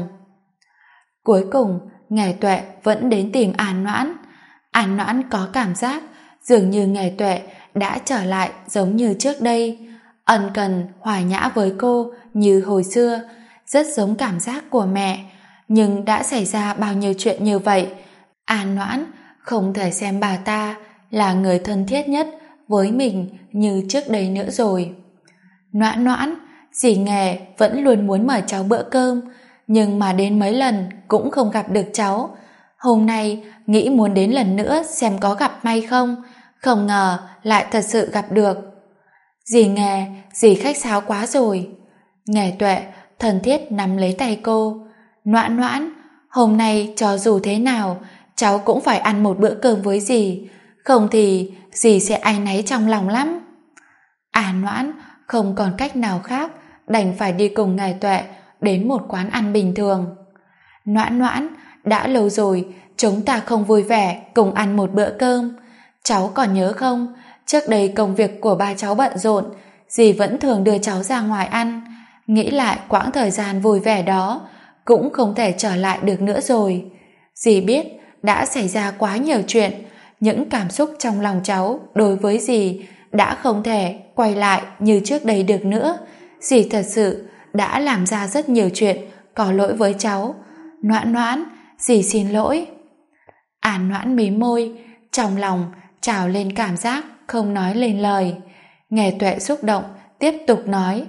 Cuối cùng, Nghề Tuệ vẫn đến tìm An Noãn. An Noãn có cảm giác dường như Nghề Tuệ đã trở lại giống như trước đây, ân cần hòa nhã với cô như hồi xưa, rất giống cảm giác của mẹ. Nhưng đã xảy ra bao nhiêu chuyện như vậy, An Noãn không thể xem bà ta là người thân thiết nhất với mình như trước đây nữa rồi. Noãn Noãn, dì Nghề vẫn luôn muốn mời cháu bữa cơm, nhưng mà đến mấy lần cũng không gặp được cháu. Hôm nay nghĩ muốn đến lần nữa xem có gặp may không, không ngờ lại thật sự gặp được. Dì Nghề, dì khách sáo quá rồi. Nghề Tuệ thân thiết nắm lấy tay cô. Noãn Noãn, hôm nay cho dù thế nào cháu cũng phải ăn một bữa cơm với dì, không thì dì sẽ áy náy trong lòng lắm. An Noãn không còn cách nào khác, đành phải đi cùng Nghề Tuệ đến một quán ăn bình thường. Noãn Noãn, đã lâu rồi chúng ta không vui vẻ cùng ăn một bữa cơm. Cháu còn nhớ không, trước đây công việc của ba cháu bận rộn, dì vẫn thường đưa cháu ra ngoài ăn. Nghĩ lại quãng thời gian vui vẻ đó, cũng không thể trở lại được nữa rồi. Dì biết đã xảy ra quá nhiều chuyện, những cảm xúc trong lòng cháu đối với dì đã không thể quay lại như trước đây được nữa. Dì thật sự đã làm ra rất nhiều chuyện có lỗi với cháu. Noãn Noãn, dì xin lỗi. An Noãn mím môi, trong lòng trào lên cảm giác không nói lên lời. Nghề Tuệ xúc động tiếp tục nói,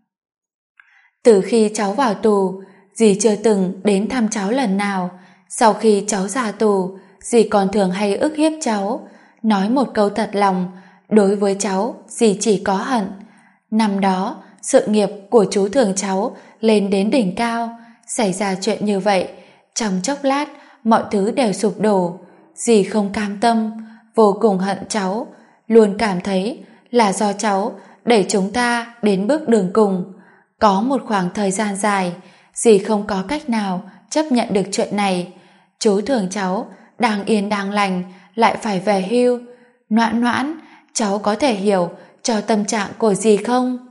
từ khi cháu vào tù, dì chưa từng đến thăm cháu lần nào. Sau khi cháu ra tù, dì còn thường hay ức hiếp cháu. Nói một câu thật lòng, đối với cháu dì chỉ có hận. Năm đó sự nghiệp của chú Thường cháu lên đến đỉnh cao, xảy ra chuyện như vậy, trong chốc lát mọi thứ đều sụp đổ. Dì không cam tâm, vô cùng hận cháu, luôn cảm thấy là do cháu đẩy chúng ta đến bước đường cùng. Có một khoảng thời gian dài dì không có cách nào chấp nhận được chuyện này. Chú Thường cháu đang yên đang lành lại phải về hưu. Noãn Noãn, cháu có thể hiểu cho tâm trạng của dì không?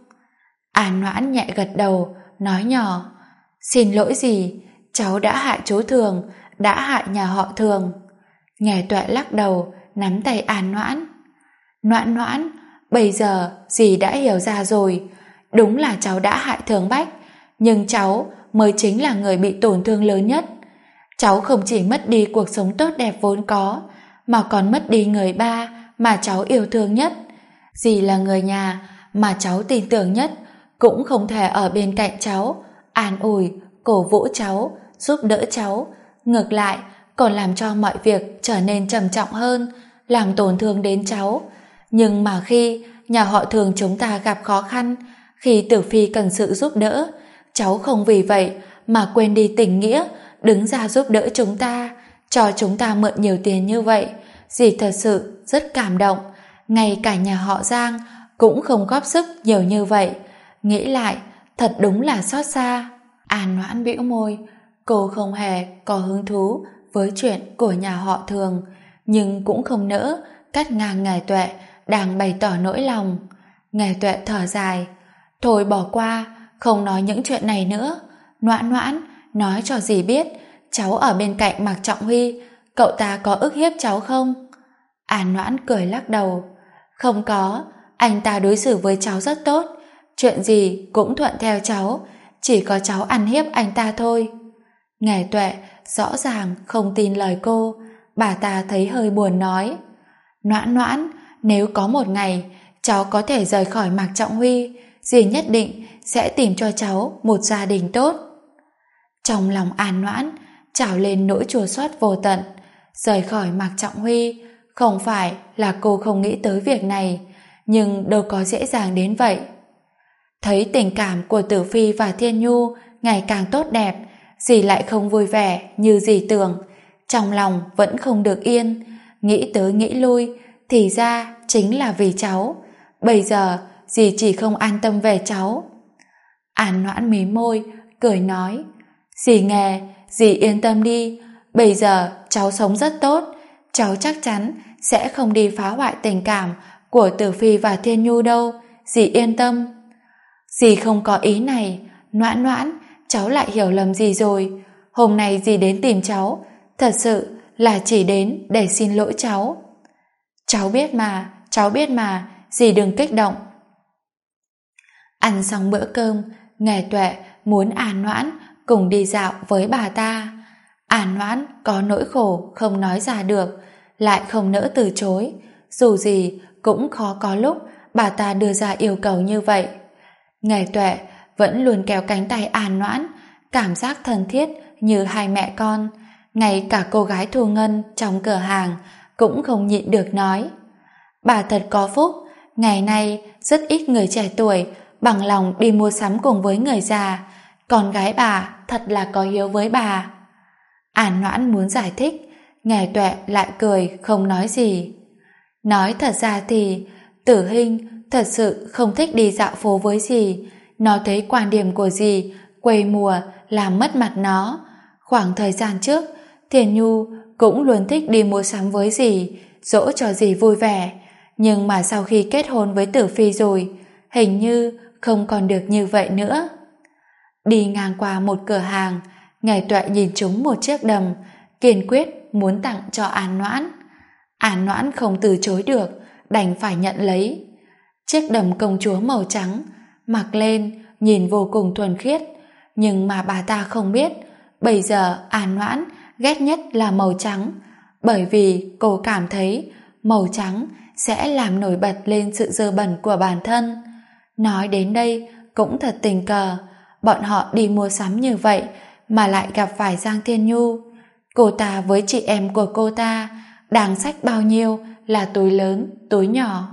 An Noãn nhẹ gật đầu, nói nhỏ, xin lỗi dì, cháu đã hại chú Thường, đã hại nhà họ Thường. Nghề Tuệ lắc đầu, nắm tay An Noãn. Noãn Noãn, bây giờ dì đã hiểu ra rồi, đúng là cháu đã hại Thường Bách, nhưng cháu mới chính là người bị tổn thương lớn nhất. Cháu không chỉ mất đi cuộc sống tốt đẹp vốn có, mà còn mất đi người ba mà cháu yêu thương nhất. Dì là người nhà mà cháu tin tưởng nhất, cũng không thể ở bên cạnh cháu, an ủi, cổ vũ cháu, giúp đỡ cháu. Ngược lại, còn làm cho mọi việc trở nên trầm trọng hơn, làm tổn thương đến cháu. Nhưng mà khi nhà họ Thường chúng ta gặp khó khăn, khi Tử Phi cần sự giúp đỡ, cháu không vì vậy mà quên đi tình nghĩa, đứng ra giúp đỡ chúng ta, cho chúng ta mượn nhiều tiền như vậy. Dì thật sự rất cảm động, ngay cả nhà họ Giang cũng không góp sức nhiều như vậy. Nghĩ lại, thật đúng là xót xa. An Noãn bĩu môi, cô không hề có hứng thú với chuyện của nhà họ Thường, nhưng cũng không nỡ cắt ngang Nghề Tuệ đang bày tỏ nỗi lòng. Nghề Tuệ thở dài, thôi bỏ qua, không nói những chuyện này nữa. Noãn Noãn, nói cho dì biết, cháu ở bên cạnh Mạc Trọng Huy, cậu ta có ức hiếp cháu không? An Noãn cười lắc đầu, không có, anh ta đối xử với cháu rất tốt, chuyện gì cũng thuận theo cháu, chỉ có cháu ăn hiếp anh ta thôi. Nghề Tuệ rõ ràng không tin lời cô, bà ta thấy hơi buồn nói, Noãn Noãn, nếu có một ngày cháu có thể rời khỏi Mạc Trọng Huy, dì nhất định sẽ tìm cho cháu một gia đình tốt. Trong lòng An Noãn trào lên nỗi chua xót vô tận. Rời khỏi Mạc Trọng Huy không phải là cô không nghĩ tới việc này, nhưng đâu có dễ dàng đến vậy. Thấy tình cảm của Tử Phi và Thiên Nhu ngày càng tốt đẹp, dì lại không vui vẻ như dì tưởng. Trong lòng vẫn không được yên, nghĩ tới nghĩ lui, thì ra chính là vì cháu. Bây giờ dì chỉ không an tâm về cháu. An Noãn mím môi, cười nói: dì nghe, dì yên tâm đi, bây giờ cháu sống rất tốt, cháu chắc chắn sẽ không đi phá hoại tình cảm của Tử Phi và Thiên Nhu đâu, dì yên tâm. Dì không có ý này, Noãn Noãn, cháu lại hiểu lầm dì rồi. Hôm nay dì đến tìm cháu, thật sự là chỉ đến để xin lỗi cháu. Cháu biết mà, dì đừng kích động. Ăn xong bữa cơm, Nghề Tuệ muốn An Noãn cùng đi dạo với bà ta. An Noãn có nỗi khổ không nói ra được, lại không nỡ từ chối. Dù gì cũng khó có lúc bà ta đưa ra yêu cầu như vậy. Nghề Tuệ vẫn luôn kéo cánh tay An Noãn, cảm giác thân thiết như hai mẹ con. Ngay cả cô gái Thu Ngân trong cửa hàng cũng không nhịn được nói: bà thật có phúc, ngày nay rất ít người trẻ tuổi bằng lòng đi mua sắm cùng với người già, con gái bà thật là có hiếu với bà. An Noãn muốn giải thích, Nghề Tuệ lại cười không nói gì. Nói thật ra thì Tử Hinh thật sự không thích đi dạo phố với dì. Nó thấy quan điểm của dì quê mùa làm mất mặt nó. Khoảng thời gian trước, Thiền Nhu cũng luôn thích đi mua sắm với dì, dỗ cho dì vui vẻ. Nhưng mà sau khi kết hôn với Tử Phi rồi, hình như không còn được như vậy nữa. Đi ngang qua một cửa hàng, Nghề Tuệ nhìn trúng một chiếc đầm, kiên quyết muốn tặng cho An Noãn. An Noãn không từ chối được, đành phải nhận lấy. Chiếc đầm công chúa màu trắng, mặc lên nhìn vô cùng thuần khiết, nhưng mà bà ta không biết, bây giờ An Noãn ghét nhất là màu trắng, bởi vì cô cảm thấy màu trắng sẽ làm nổi bật lên sự dơ bẩn của bản thân. Nói đến đây cũng thật tình cờ, bọn họ đi mua sắm như vậy mà lại gặp phải Giang Thiên Nhu. Cô ta với chị em của cô ta đang xách bao nhiêu là túi lớn, túi nhỏ.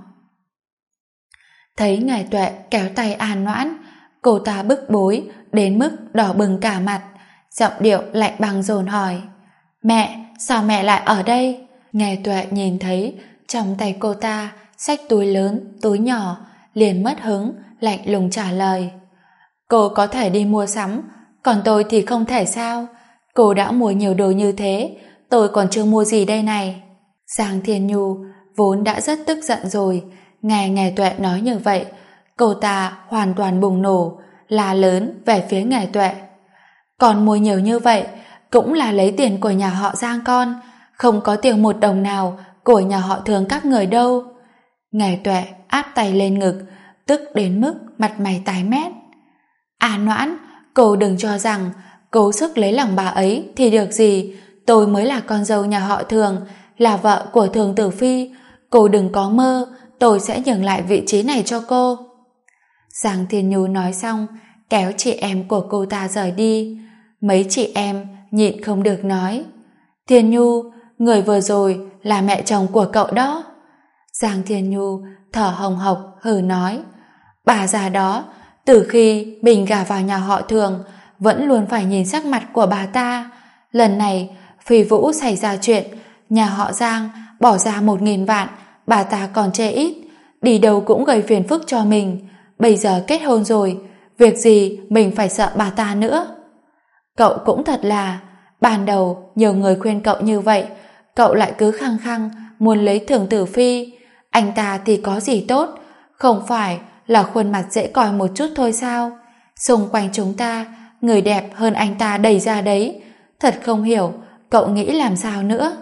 Thấy Nghề Tuệ kéo tay An Noãn, cô ta bức bối đến mức đỏ bừng cả mặt, giọng điệu lạnh băng dồn hỏi: mẹ, sao mẹ lại ở đây? Nghề Tuệ nhìn thấy trong tay cô ta xách túi lớn, túi nhỏ, liền mất hứng, lạnh lùng trả lời: cô có thể đi mua sắm, còn tôi thì không thể sao? Cô đã mua nhiều đồ như thế, tôi còn chưa mua gì đây này. Giang Thiên Nhu vốn đã rất tức giận rồi, nghe Nghề Tuệ nói như vậy, cô ta hoàn toàn bùng nổ, la lớn về phía Nghề Tuệ: còn mua nhiều như vậy cũng là lấy tiền của nhà họ Giang con, không có tiền một đồng nào của nhà họ Thường các người đâu. Nghề Tuệ áp tay lên ngực, tức đến mức mặt mày tái mét. An Noãn, cô đừng cho rằng cố sức lấy lòng bà ấy thì được gì. Tôi mới là con dâu nhà họ Thường, là vợ của Thường Tử Phi. Cô đừng có mơ tôi sẽ nhường lại vị trí này cho cô. Giang Thiên Nhu nói xong, kéo chị em của cô ta rời đi. Mấy chị em nhịn không được nói: Thiên Nhu, người vừa rồi là mẹ chồng của cậu đó. Giang Thiên Nhu thở hồng hộc hừ nói: bà già đó từ khi mình gả vào nhà họ Thường vẫn luôn phải nhìn sắc mặt của bà ta. Lần này Phi Vũ xảy ra chuyện, nhà họ Giang bỏ ra 1.000 vạn, bà ta còn chê ít, đi đâu cũng gây phiền phức cho mình. Bây giờ kết hôn rồi, việc gì mình phải sợ bà ta nữa. Cậu cũng thật là, ban đầu nhiều người khuyên cậu như vậy, cậu lại cứ khăng khăng muốn lấy Thường Tử Phi. Anh ta thì có gì tốt, không phải là khuôn mặt dễ coi một chút thôi sao? Xung quanh chúng ta, người đẹp hơn anh ta đầy ra đấy. Thật không hiểu cậu nghĩ làm sao nữa.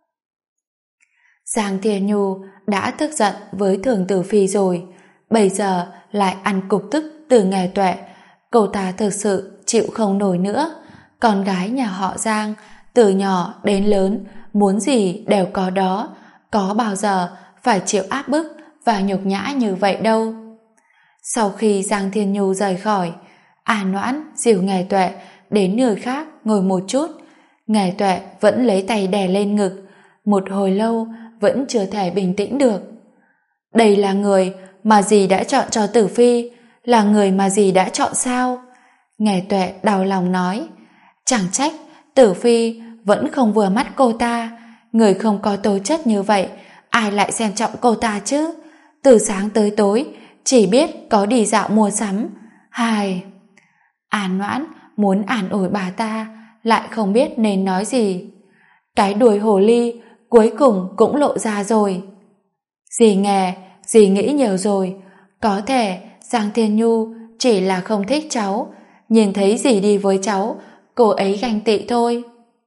Giang Thiên Nhu đã tức giận với Thường Tử Phi rồi, bây giờ lại ăn cục tức từ Nghề Tuệ. Cô ta thực sự chịu không nổi nữa. Con gái nhà họ Giang từ nhỏ đến lớn muốn gì đều có đó, có bao giờ phải chịu áp bức và nhục nhã như vậy đâu. Sau khi Giang Thiên Nhu rời khỏi, An Noãn dìu Nghề Tuệ đến nơi khác ngồi một chút. Nghề Tuệ vẫn lấy tay đè lên ngực, một hồi lâu vẫn chưa thể bình tĩnh được. Đây là người mà dì đã chọn cho Tử Phi, là người mà dì đã chọn sao? Nghề Tuệ đau lòng nói, chẳng trách Tử Phi vẫn không vừa mắt cô ta, người không có tố chất như vậy, ai lại xem trọng cô ta chứ? Từ sáng tới tối, chỉ biết có đi dạo mua sắm. Hài! An Noãn muốn an ủi bà ta, lại không biết nên nói gì. Cái đuôi hồ ly cuối cùng cũng lộ ra rồi. Dì Nghề, dì nghĩ nhiều rồi. Có thể Giang Thiên Nhu chỉ là không thích cháu, nhìn thấy dì đi với cháu, cô ấy ganh tị thôi.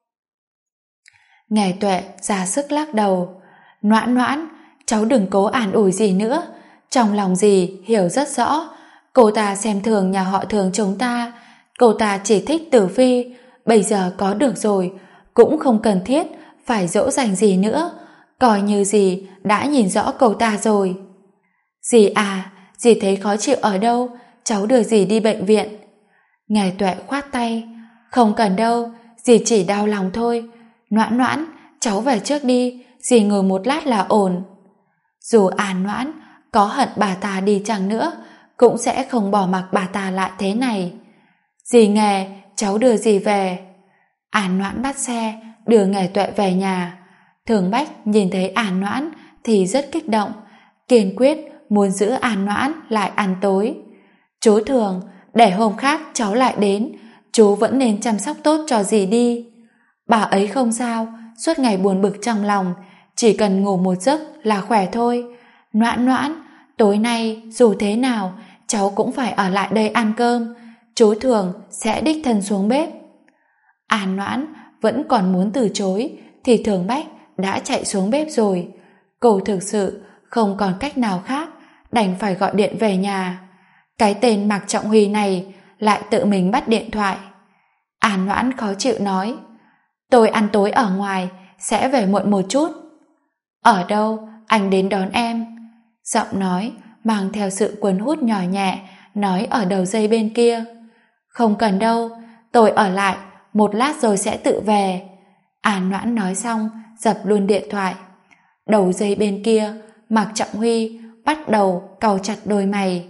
Nghề Tuệ ra sức lắc đầu. Noãn Noãn, cháu đừng cố an ủi gì nữa. Trong lòng dì hiểu rất rõ, cô ta xem thường nhà họ Thường chúng ta, cô ta chỉ thích Tử Phi, bây giờ có được rồi, cũng không cần thiết phải dỗ dành gì nữa, coi như dì đã nhìn rõ cô ta rồi. Dì à, dì thấy khó chịu ở đâu, cháu đưa dì đi bệnh viện. Nghề Tuệ khoát tay, không cần đâu, dì chỉ đau lòng thôi. Noãn Noãn, cháu về trước đi, dì ngồi một lát là ổn. Dù An Noãn có hận bà ta đi chăng nữa, cũng sẽ không bỏ mặc bà ta lại thế này. Dì Nghề, cháu đưa dì về. An Noãn bắt xe đưa Nghề Tuệ về nhà. Thường Bách nhìn thấy An Noãn thì rất kích động, kiên quyết muốn giữ An Noãn lại ăn tối. Chú Thường, để hôm khác cháu lại đến, chú vẫn nên chăm sóc tốt cho dì đi. Bà ấy không sao, suốt ngày buồn bực trong lòng, chỉ cần ngủ một giấc là khỏe thôi. Noãn Noãn, tối nay dù thế nào cháu cũng phải ở lại đây ăn cơm, chú Thường sẽ đích thân xuống bếp. An Noãn vẫn còn muốn từ chối thì Thường Bách đã chạy xuống bếp rồi. Cô thực sự không còn cách nào khác, đành phải gọi điện về nhà. Cái tên Mạc Trọng Huy này lại tự mình bắt điện thoại. An Noãn khó chịu nói, tôi ăn tối ở ngoài, sẽ về muộn một chút. Ở đâu, anh đến đón em. Giọng nói mang theo sự cuốn hút nhỏ nhẹ nói ở đầu dây bên kia. Không cần đâu, tôi ở lại, một lát rồi sẽ tự về. An Noãn nói xong dập luôn điện thoại. Đầu dây bên kia, Mạc Trọng Huy bắt đầu cau chặt đôi mày.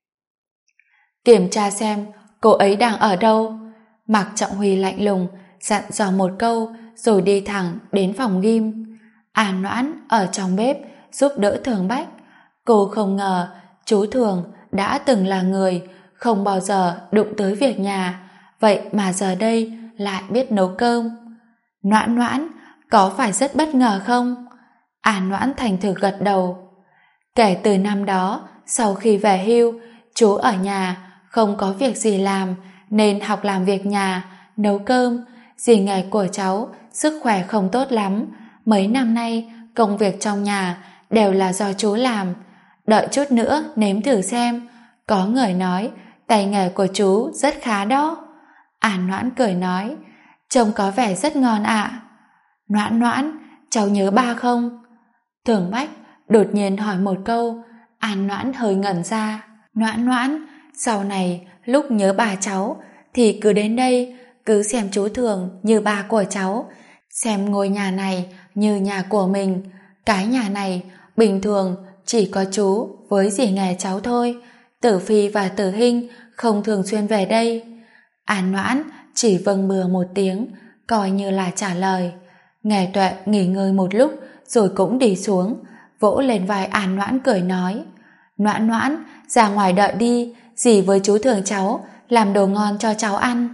Kiểm tra xem cô ấy đang ở đâu. Mạc Trọng Huy lạnh lùng dặn dò một câu rồi đi thẳng đến phòng ghim. An Noãn ở trong bếp giúp đỡ Thường Bách. Cô không ngờ chú Thường đã từng là người không bao giờ đụng tới việc nhà, vậy mà giờ đây lại biết nấu cơm. Noãn Noãn, có phải rất bất ngờ không? An Noãn thành thực gật đầu. Kể từ năm đó, sau khi về hưu, chú ở nhà không có việc gì làm nên học làm việc nhà, nấu cơm. Dì Nghề của cháu sức khỏe không tốt lắm, mấy năm nay công việc trong nhà đều là do chú làm. Đợi chút nữa nếm thử xem, có người nói tay nghề của chú rất khá đó. An Noãn cười nói, trông có vẻ rất ngon ạ. Noãn Noãn, cháu nhớ ba không? Thường Bách đột nhiên hỏi một câu. An Noãn hơi ngẩn ra. Noãn Noãn, sau này lúc nhớ bà cháu thì cứ đến đây, cứ xem chú Thường như ba của cháu, xem ngôi nhà này như nhà của mình. Cái nhà này bình thường chỉ có chú với dì Nghề cháu thôi, Tử Phi và Tử Hinh không thường xuyên về đây. An Noãn chỉ vâng bừa một tiếng, coi như là trả lời. Nghề Tuệ nghỉ ngơi một lúc rồi cũng đi xuống, vỗ lên vai An Noãn cười nói, Noãn Noãn, ra ngoài đợi đi, dì với chú Thường cháu làm đồ ngon cho cháu ăn.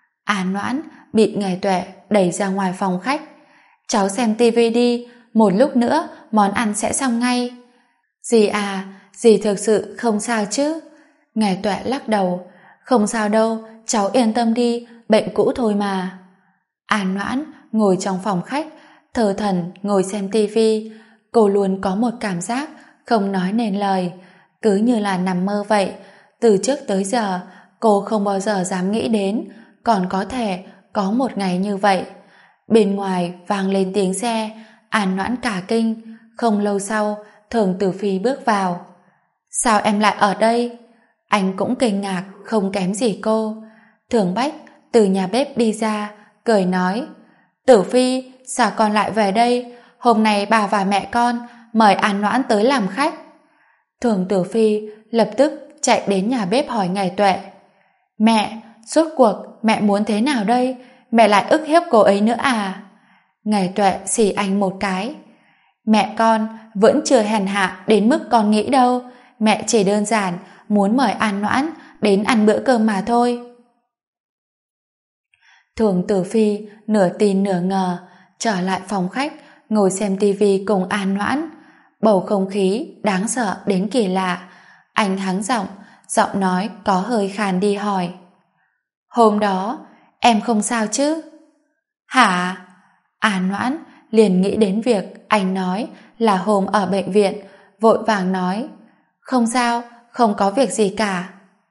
An Noãn bị Nghề Tuệ đẩy ra ngoài phòng khách. Cháu xem tivi đi, một lúc nữa món ăn sẽ xong ngay. Dì à, dì thực sự không sao chứ? Nghề Tuệ lắc đầu. Không sao đâu, cháu yên tâm đi, bệnh cũ thôi mà. An Noãn ngồi trong phòng khách, thờ thần ngồi xem tivi. Cô luôn có một cảm giác không nói nên lời, cứ như là nằm mơ vậy. Từ trước tới giờ cô không bao giờ dám nghĩ đến còn có thể có một ngày như vậy. Bên ngoài vang lên tiếng xe. An Noãn cả kinh. Không lâu sau Thường Tử Phi bước vào. Sao em lại ở đây? Anh cũng kinh ngạc không kém gì cô. Thường Bách từ nhà bếp đi ra, cười nói: Tử Phi, sao con lại về đây? Hôm nay bà và mẹ con mời An Noãn tới làm khách. Thường Tử Phi lập tức chạy đến nhà bếp hỏi Ngải Tuệ: Mẹ, rốt cuộc mẹ muốn thế nào đây? Mẹ lại ức hiếp cô ấy nữa à? Ngải Tuệ xì anh một cái: Mẹ con vẫn chưa hèn hạ đến mức con nghĩ đâu. Mẹ chỉ đơn giản muốn mời An Noãn đến ăn bữa cơm mà thôi. Thường Tử Phi nửa tin nửa ngờ trở lại phòng khách, ngồi xem tivi cùng An Noãn. Bầu không khí đáng sợ đến kỳ lạ. Anh hắng giọng, giọng nói có hơi khàn đi hỏi: Hôm đó em không sao chứ? Hả? An Noãn liền nghĩ đến việc anh nói là hôm ở bệnh viện, vội vàng nói: Không sao, không có việc gì cả.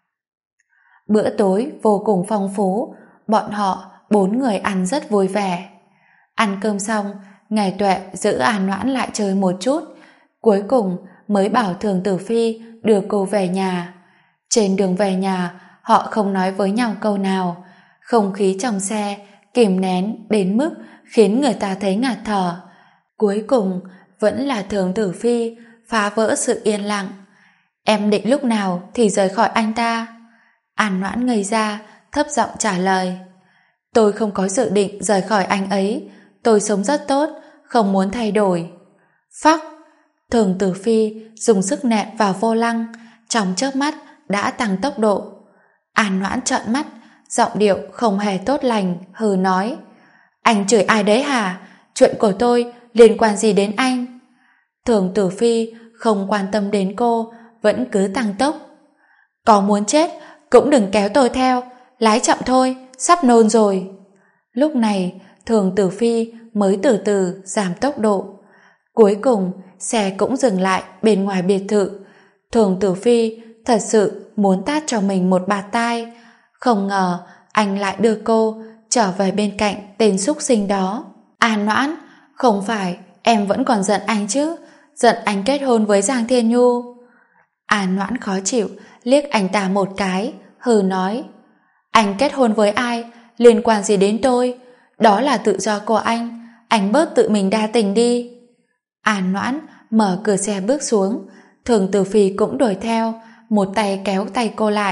Bữa tối vô cùng phong phú, bọn họ 4 người ăn rất vui vẻ. Ăn cơm xong, Ngải Tuệ giữ An Noãn lại chơi một chút, cuối cùng mới bảo Thường Tử Phi đưa cô về nhà. Trên đường về nhà, họ không nói với nhau câu nào, không khí trong xe kìm nén đến mức khiến người ta thấy ngạt thở. Cuối cùng vẫn là Thường Tử Phi phá vỡ sự yên lặng. Em định lúc nào thì rời khỏi anh ta? An Noãn ngây ra, thấp giọng trả lời: Tôi không có dự định rời khỏi anh ấy. Tôi sống rất tốt, không muốn thay đổi. Phắc! Thường Tử Phi dùng sức nện vào vô lăng, trong chớp mắt đã tăng tốc độ. An Noãn trợn mắt, giọng điệu không hề tốt lành, hừ nói: Anh chửi ai đấy hả? Chuyện của tôi liên quan gì đến anh? Thường Tử Phi không quan tâm đến cô, vẫn cứ tăng tốc. Có muốn chết cũng đừng kéo tôi theo, lái chậm thôi, sắp nôn rồi. Lúc này Thường Tử Phi mới từ từ giảm tốc độ. Cuối cùng xe cũng dừng lại bên ngoài biệt thự. Thường Tử Phi thật sự muốn tát cho mình một bạt tai. Không ngờ anh lại đưa cô trở về bên cạnh tên súc sinh đó. An Noãn, không phải em vẫn còn giận anh chứ? Giận anh kết hôn với Giang Thiên Nhu? An Noãn khó chịu liếc anh ta một cái, hừ nói: Anh kết hôn với ai liên quan gì đến tôi? Đó là tự do của anh bớt tự mình đa tình đi. An Noãn mở cửa xe bước xuống, Thường Tử Phi cũng đuổi theo, một tay kéo tay cô lại.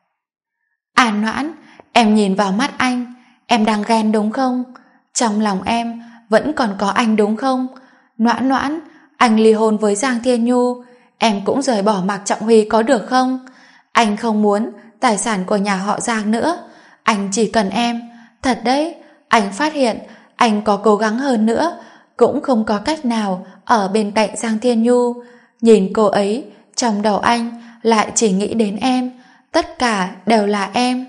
An Noãn, em nhìn vào mắt anh, em đang ghen đúng không? Trong lòng em vẫn còn có anh đúng không? Noãn Noãn, anh ly hôn với Giang Thiên Nhu, em cũng rời bỏ Mạc Trọng Huy có được không? Anh không muốn tài sản của nhà họ Giang nữa, anh chỉ cần em. Thật đấy, anh phát hiện anh có cố gắng hơn nữa cũng không có cách nào ở bên cạnh Giang Thiên Nhu. Nhìn cô ấy, trong đầu anh lại chỉ nghĩ đến em, tất cả đều là em.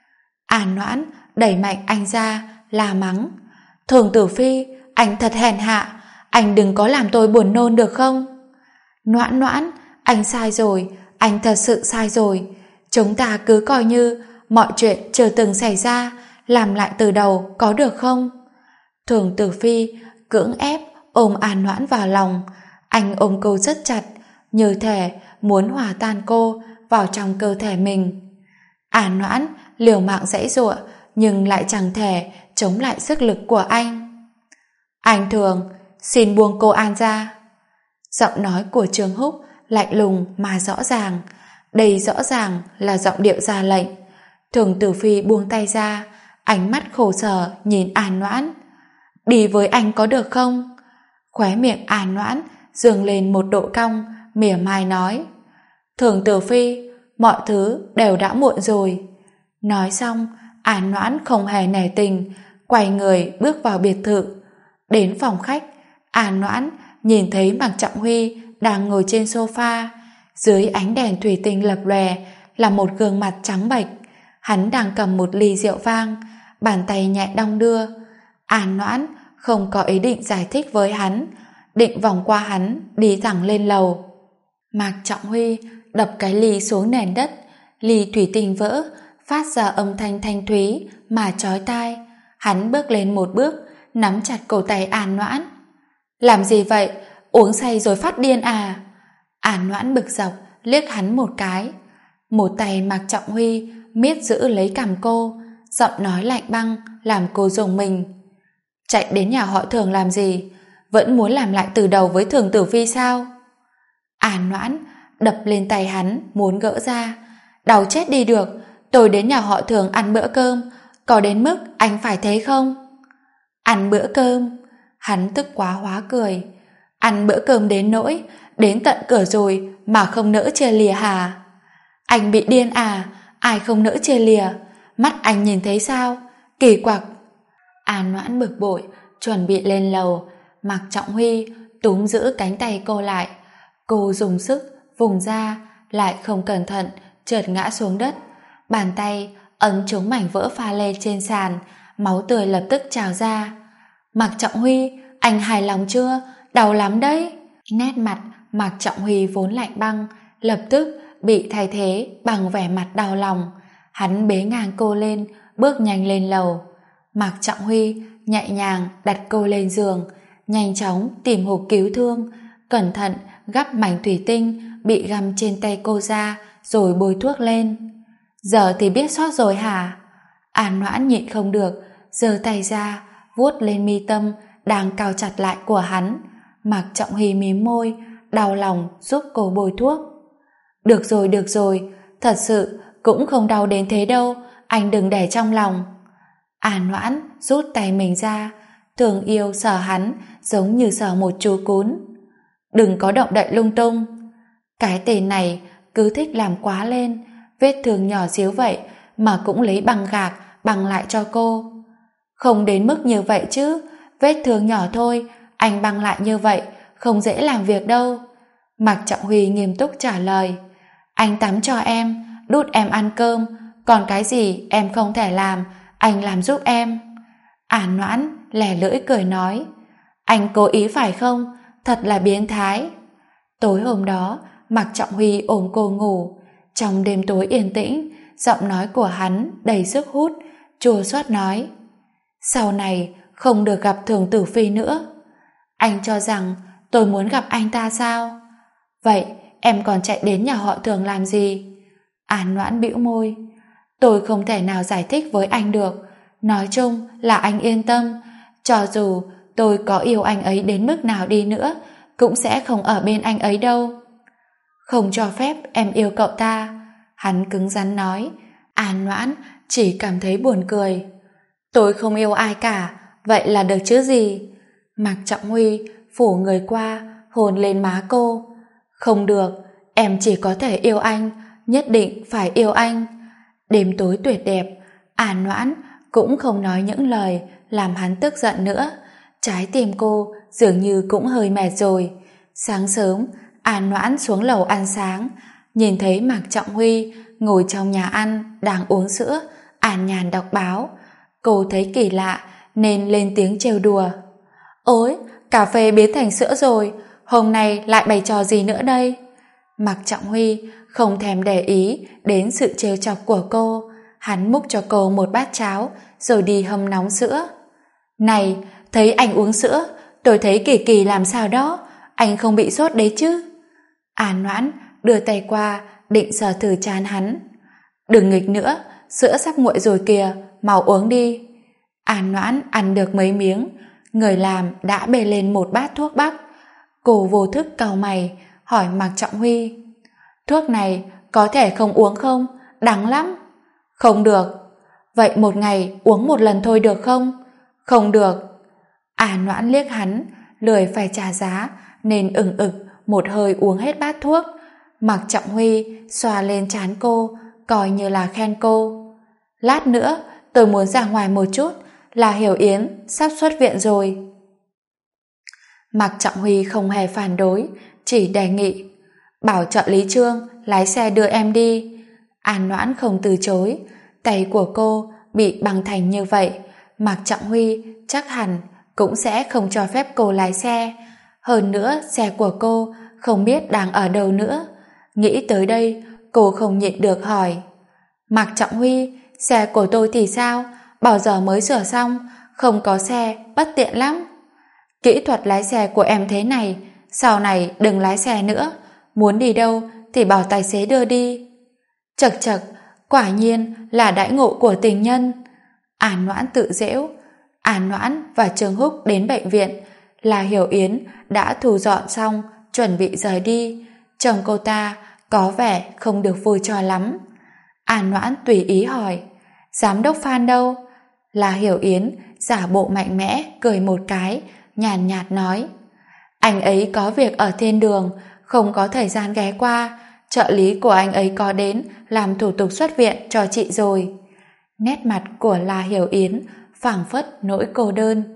An Noãn đẩy mạnh anh ra, la mắng: Thường Tử Phi, anh thật hèn hạ, anh đừng có làm tôi buồn nôn được không? Noãn Noãn, anh sai rồi, anh thật sự sai rồi. Chúng ta cứ coi như mọi chuyện chưa từng xảy ra, làm lại từ đầu có được không? Thường Tử Phi cưỡng ép ôm An Noãn vào lòng. Anh ôm cô rất chặt, như thể muốn hòa tan cô vào trong cơ thể mình. An Noãn liều mạng giãy giụa, nhưng lại chẳng thể chống lại sức lực của anh. Anh Thường, xin buông cô An ra. Giọng nói của Trương Húc lạnh lùng mà rõ ràng. Đây rõ ràng là giọng điệu ra lệnh. Thường Tử Phi buông tay ra, ánh mắt khổ sở nhìn An Noãn. Đi với anh có được không? Khóe miệng An Noãn dương lên một độ cong, mỉa mai nói: Thường Tử Phi, mọi thứ đều đã muộn rồi. Nói xong, An Noãn không hề nể tình, quay người bước vào biệt thự. Đến phòng khách, An Noãn nhìn thấy Mạc Trọng Huy đang ngồi trên sofa. Dưới ánh đèn thủy tinh lập lòe là một gương mặt trắng bệch. Hắn đang cầm một ly rượu vang, bàn tay nhẹ đong đưa. An Noãn không có ý định giải thích với hắn, định vòng qua hắn đi thẳng lên lầu. Mạc Trọng Huy đập cái ly xuống nền đất, ly thủy tinh vỡ, phát ra âm thanh thanh thúy mà chói tai. Hắn bước lên một bước, nắm chặt cổ tay An Noãn. Làm gì vậy? uống say rồi phát điên à? An Noãn bực dọc liếc hắn một cái. Một tay Mạc Trọng Huy miết giữ lấy cằm cô, giọng nói lạnh băng làm cô rùng mình. Chạy đến nhà họ Thường làm gì? Vẫn muốn làm lại từ đầu với Thường Tử Phi sao? An Noãn đập lên tay hắn muốn gỡ ra. Đau chết đi được, tôi đến nhà họ Thường ăn bữa cơm, có đến mức anh phải thế không? Ăn bữa cơm? Hắn tức quá hóa cười. Ăn bữa cơm đến nỗi đến tận cửa rồi mà không nỡ chia lìa hả? Anh bị điên à? Ai không nỡ chia lìa? Mắt anh nhìn thấy sao? Kỳ quặc. An Noãn bực bội chuẩn bị lên lầu. Mạc Trọng Huy túm giữ cánh tay cô lại. Cô dùng sức vùng ra, lại không cẩn thận trượt ngã xuống đất. Bàn tay ấn trúng mảnh vỡ pha lê trên sàn, máu tươi lập tức trào ra. Mạc Trọng Huy, anh hài lòng chưa? Đau lắm đấy. Nét mặt Mạc Trọng Huy vốn lạnh băng lập tức bị thay thế bằng vẻ mặt đau lòng. Hắn bế ngang cô lên, bước nhanh lên lầu. Mạc Trọng Huy nhẹ nhàng đặt cô lên giường, nhanh chóng tìm hộp cứu thương, cẩn thận gắp mảnh thủy tinh bị găm trên tay cô ra rồi bôi thuốc lên. Giờ thì biết sót rồi hả? An Noãn nhịn không được, giơ tay ra vuốt lên mi tâm đang cào chặt lại của hắn. Mạc Trọng Huy mím môi, đau lòng giúp cô bôi thuốc. Được rồi, thật sự cũng không đau đến thế đâu, anh đừng để trong lòng. An Noãn rút tay mình ra, Thường Yêu sờ hắn giống như sờ một chú cún. Đừng có động đậy lung tung. Cái tên này cứ thích làm quá lên, vết thương nhỏ xíu vậy mà cũng lấy băng gạc băng lại cho cô. Không đến mức như vậy chứ, vết thương nhỏ thôi, anh băng lại như vậy không dễ làm việc đâu. Mạc Trọng Huy nghiêm túc trả lời. Anh tắm cho em, đút em ăn cơm, còn cái gì em không thể làm, anh làm giúp em. An Noãn lè lưỡi cười nói. Anh cố ý phải không? Thật là biến thái. Tối hôm đó, Mạc Trọng Huy ôm cô ngủ. Trong đêm tối yên tĩnh, giọng nói của hắn đầy sức hút, chua xót nói. Sau này không được gặp Thường Tử Phi nữa. Anh cho rằng tôi muốn gặp anh ta sao? Vậy em còn chạy đến nhà họ Thường làm gì? An Noãn bĩu môi. Tôi không thể nào giải thích với anh được. Nói chung là anh yên tâm, cho dù tôi có yêu anh ấy đến mức nào đi nữa cũng sẽ không ở bên anh ấy đâu. Không cho phép em yêu cậu ta, hắn cứng rắn nói. An Noãn chỉ cảm thấy buồn cười. Tôi không yêu ai cả, vậy là được chứ gì? Mạc Trọng Huy phủ người qua, hôn lên má cô. Không được, em chỉ có thể yêu anh, nhất định phải yêu anh. Đêm tối tuyệt đẹp, An Noãn cũng không nói những lời làm hắn tức giận nữa. Trái tim cô dường như cũng hơi mệt rồi. Sáng sớm, An Noãn xuống lầu ăn sáng, nhìn thấy Mạc Trọng Huy ngồi trong nhà ăn đang uống sữa, an nhàn đọc báo. Cô thấy kỳ lạ nên lên tiếng trêu đùa. Ôi, cà phê biến thành sữa rồi, hôm nay lại bày trò gì nữa đây? Mạc Trọng Huy không thèm để ý đến sự trêu chọc của cô. Hắn múc cho cô một bát cháo rồi đi hâm nóng sữa. Này, thấy anh uống sữa, tôi thấy kỳ kỳ làm sao đó, anh không bị sốt đấy chứ? An Noãn đưa tay qua định sờ thử trán hắn. Đừng nghịch nữa, sữa sắp nguội rồi kìa, mau uống đi. An Noãn ăn được mấy miếng, người làm đã bê lên một bát thuốc bắc. Cô vô thức cau mày hỏi Mạc Trọng Huy. Thuốc này có thể không uống không? Đắng lắm. Không được. Vậy một ngày uống một lần thôi được không? Không được. An Noãn liếc hắn, lười phải trả giá nên ửng ực một hơi uống hết bát thuốc. Mạc Trọng Huy xoa lên trán cô, coi như là khen cô. Lát nữa tôi muốn ra ngoài một chút, là Hiểu Yến sắp xuất viện rồi. Mạc Trọng Huy không hề phản đối, chỉ đề nghị bảo trợ lý Trương lái xe đưa em đi. An Noãn không từ chối. Tay của cô bị băng thành như vậy, Mạc Trọng Huy chắc hẳn cũng sẽ không cho phép cô lái xe. Hơn nữa xe của cô không biết đang ở đâu nữa. Nghĩ tới đây, cô không nhịn được hỏi. Mạc Trọng Huy, xe của tôi thì sao? Bao giờ mới sửa xong? Không có xe, bất tiện lắm. Kỹ thuật lái xe của em thế này, sau này đừng lái xe nữa, muốn đi đâu thì bảo tài xế đưa đi. Chậc chậc, quả nhiên là đãi ngộ của tình nhân. An Noãn tự giễu. An Noãn và Trương Húc đến bệnh viện, là Hiểu Yến đã thu dọn xong, chuẩn bị rời đi. Chồng cô ta có vẻ không được vui cho lắm. An Noãn tùy ý hỏi, giám đốc Phan đâu? Là Hiểu Yến giả bộ mạnh mẽ cười một cái, nhàn nhạt nói, anh ấy có việc ở thiên đường, không có thời gian ghé qua. Trợ lý của anh ấy có đến làm thủ tục xuất viện cho chị rồi. Nét mặt của La Hiểu Yến phảng phất nỗi cô đơn.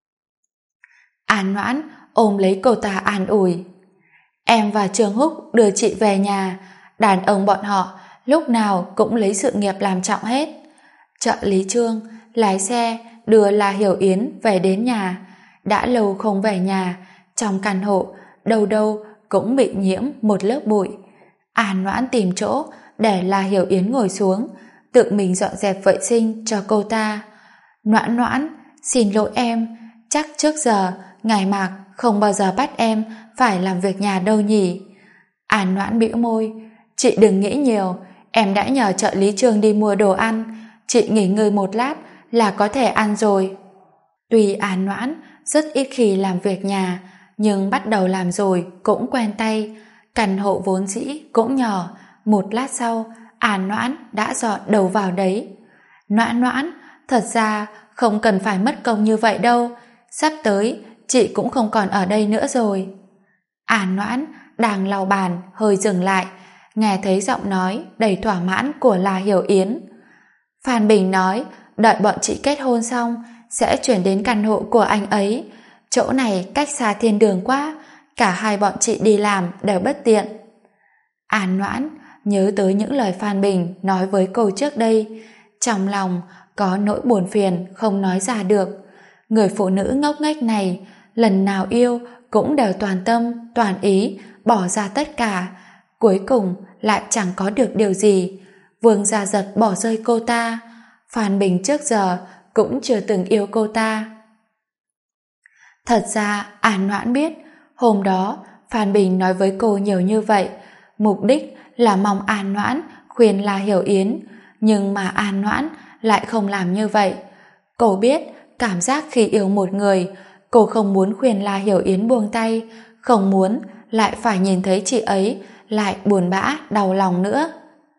An Noãn ôm lấy cô ta an ủi, em và Trương Húc đưa chị về nhà, đàn ông bọn họ lúc nào cũng lấy sự nghiệp làm trọng hết. Trợ lý Trương lái xe đưa La Hiểu Yến về đến nhà. Đã lâu không về nhà, trong căn hộ đâu đâu cũng bị nhiễm một lớp bụi. An Noãn tìm chỗ để La Hiểu Yến ngồi xuống, tự mình dọn dẹp vệ sinh cho cô ta. Noãn Noãn, xin lỗi em, chắc trước giờ ngài Mạc không bao giờ bắt em phải làm việc nhà đâu nhỉ? An Noãn bĩu môi, chị đừng nghĩ nhiều, em đã nhờ trợ lý Trương đi mua đồ ăn, chị nghỉ ngơi một lát là có thể ăn rồi. Tuy An Noãn rất ít khi làm việc nhà, nhưng bắt đầu làm rồi cũng quen tay. Căn hộ vốn dĩ cũng nhỏ, một lát sau An Noãn đã dọn đầu vào đấy. Noãn Noãn, thật ra không cần phải mất công như vậy đâu, sắp tới chị cũng không còn ở đây nữa rồi. An Noãn đang lau bàn hơi dừng lại, nghe thấy giọng nói đầy thỏa mãn của La Hiểu Yến. Phan Bình nói đợi bọn chị kết hôn xong sẽ chuyển đến căn hộ của anh ấy. Chỗ này cách xa thiên đường quá, cả hai bọn chị đi làm đều bất tiện. An Noãn nhớ tới những lời Phan Bình nói với cô trước đây, trong lòng có nỗi buồn phiền không nói ra được. Người phụ nữ ngốc nghếch này lần nào yêu cũng đều toàn tâm, toàn ý, bỏ ra tất cả, cuối cùng lại chẳng có được điều gì. Vương Gia Giật bỏ rơi cô ta, Phan Bình trước giờ cũng chưa từng yêu cô ta. Thật ra An Noãn biết hôm đó Phan Bình nói với cô nhiều như vậy, mục đích là mong An Noãn khuyên La Hiểu Yến, nhưng mà An Noãn lại không làm như vậy. Cô biết cảm giác khi yêu một người, cô không muốn khuyên La Hiểu Yến buông tay, không muốn lại phải nhìn thấy chị ấy lại buồn bã, đau lòng nữa.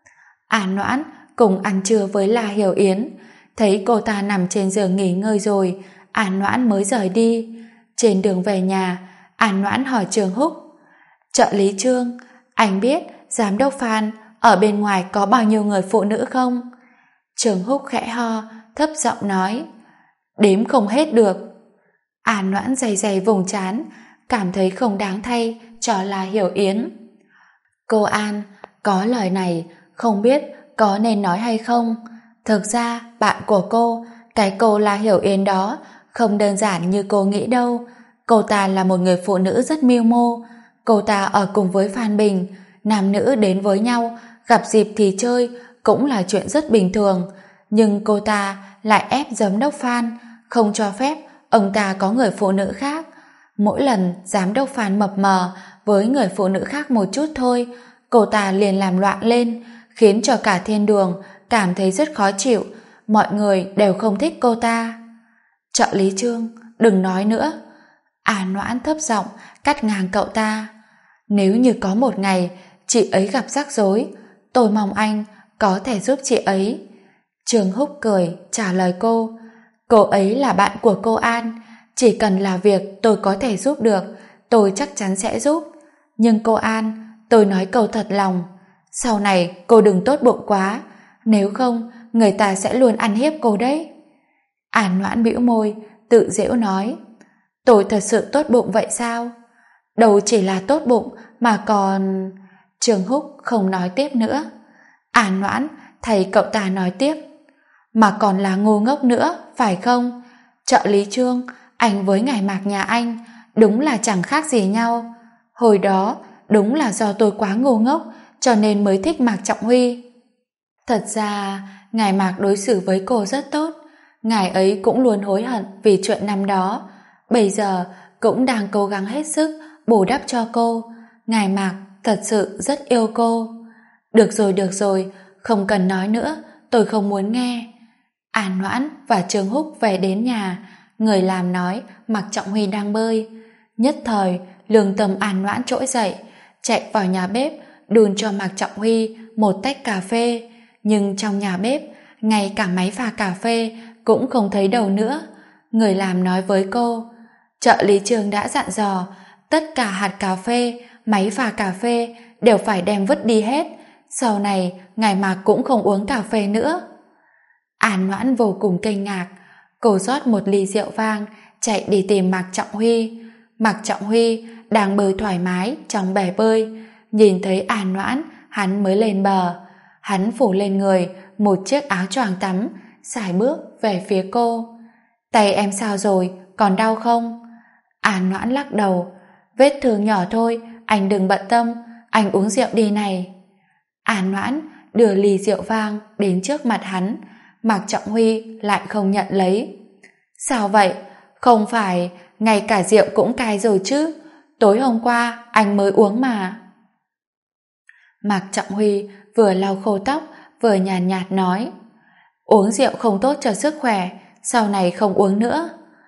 An Noãn cùng ăn trưa với La Hiểu Yến, thấy cô ta nằm trên giường nghỉ ngơi rồi, An Noãn mới rời đi. Trên đường về nhà, An Noãn hỏi Trương Húc, trợ lý Trương, anh biết giám đốc Phan ở bên ngoài có bao nhiêu người phụ nữ không? Trương Húc khẽ ho, thấp giọng nói, đếm không hết được. An Noãn dày dày vùng trán, cảm thấy không đáng thay cho La Hiểu Yến. Cô An, có lời này không biết có nên nói hay không. Thực ra bạn của cô, cái cô La Hiểu Yến đó, không đơn giản như cô nghĩ đâu. Cô ta là một người phụ nữ rất mưu mô. Cô ta ở cùng với Phan Bình, nam nữ đến với nhau, gặp dịp thì chơi cũng là chuyện rất bình thường. Nhưng cô ta lại ép giám đốc Phan không cho phép ông ta có người phụ nữ khác. Mỗi lần giám đốc Phan mập mờ với người phụ nữ khác một chút thôi, cô ta liền làm loạn lên, khiến cho cả thiên đường cảm thấy rất khó chịu. Mọi người đều không thích cô ta. Trợ lý Trương, đừng nói nữa. An Noãn thấp giọng cắt ngang cậu ta. Nếu như có một ngày chị ấy gặp rắc rối, tôi mong anh có thể giúp chị ấy. Trương Húc cười trả lời cô, cô ấy là bạn của cô An, chỉ cần là việc tôi có thể giúp được, tôi chắc chắn sẽ giúp. Nhưng cô An, tôi nói câu thật lòng, sau này cô đừng tốt bụng quá, nếu không người ta sẽ luôn ăn hiếp cô đấy. An Noãn bĩu môi, tự giễu nói, tôi thật sự tốt bụng vậy sao? Đâu chỉ là tốt bụng mà còn... Trương Húc không nói tiếp nữa. An Noãn thấy cậu ta nói tiếp, mà còn là ngu ngốc nữa, phải không? Trợ lý Trương, anh với ngài Mạc nhà anh đúng là chẳng khác gì nhau. Hồi đó đúng là do tôi quá ngu ngốc cho nên mới thích Mạc Trọng Huy. Thật ra ngài Mạc đối xử với cô rất tốt, ngài ấy cũng luôn hối hận vì chuyện năm đó, bây giờ cũng đang cố gắng hết sức bù đắp cho cô. Ngài Mạc thật sự rất yêu cô. Được rồi, không cần nói nữa, tôi không muốn nghe. An Noãn và Trương Húc về đến nhà, người làm nói Mạc Trọng Huy đang bơi. Nhất thời, lương tâm An Noãn trỗi dậy, chạy vào nhà bếp, đun cho Mạc Trọng Huy một tách cà phê. Nhưng trong nhà bếp, ngay cả máy pha cà phê cũng không thấy đâu nữa. Người làm nói với cô, trợ lý Trương đã dặn dò, tất cả hạt cà phê, máy pha cà phê đều phải đem vứt đi hết. Sau này, ngài Mạc cũng không uống cà phê nữa. An Noãn vô cùng kinh ngạc. Cô rót một ly rượu vang, chạy đi tìm Mạc Trọng Huy. Mạc Trọng Huy đang bơi thoải mái trong bể bơi. Nhìn thấy An Noãn, hắn mới lên bờ. Hắn phủ lên người một chiếc áo choàng tắm, sải bước về phía cô. Tay em sao rồi, còn đau không? An Noãn lắc đầu. Vết thương nhỏ thôi, anh đừng bận tâm, anh uống rượu đi này. An Noãn đưa ly rượu vang đến trước mặt hắn. Mạc Trọng Huy lại không nhận lấy. Sao vậy? Không phải ngay cả rượu cũng cai rồi chứ? Tối hôm qua anh mới uống mà. Mạc Trọng Huy vừa lau khô tóc vừa nhàn nhạt nói, uống rượu không tốt cho sức khỏe, sau này không uống nữa.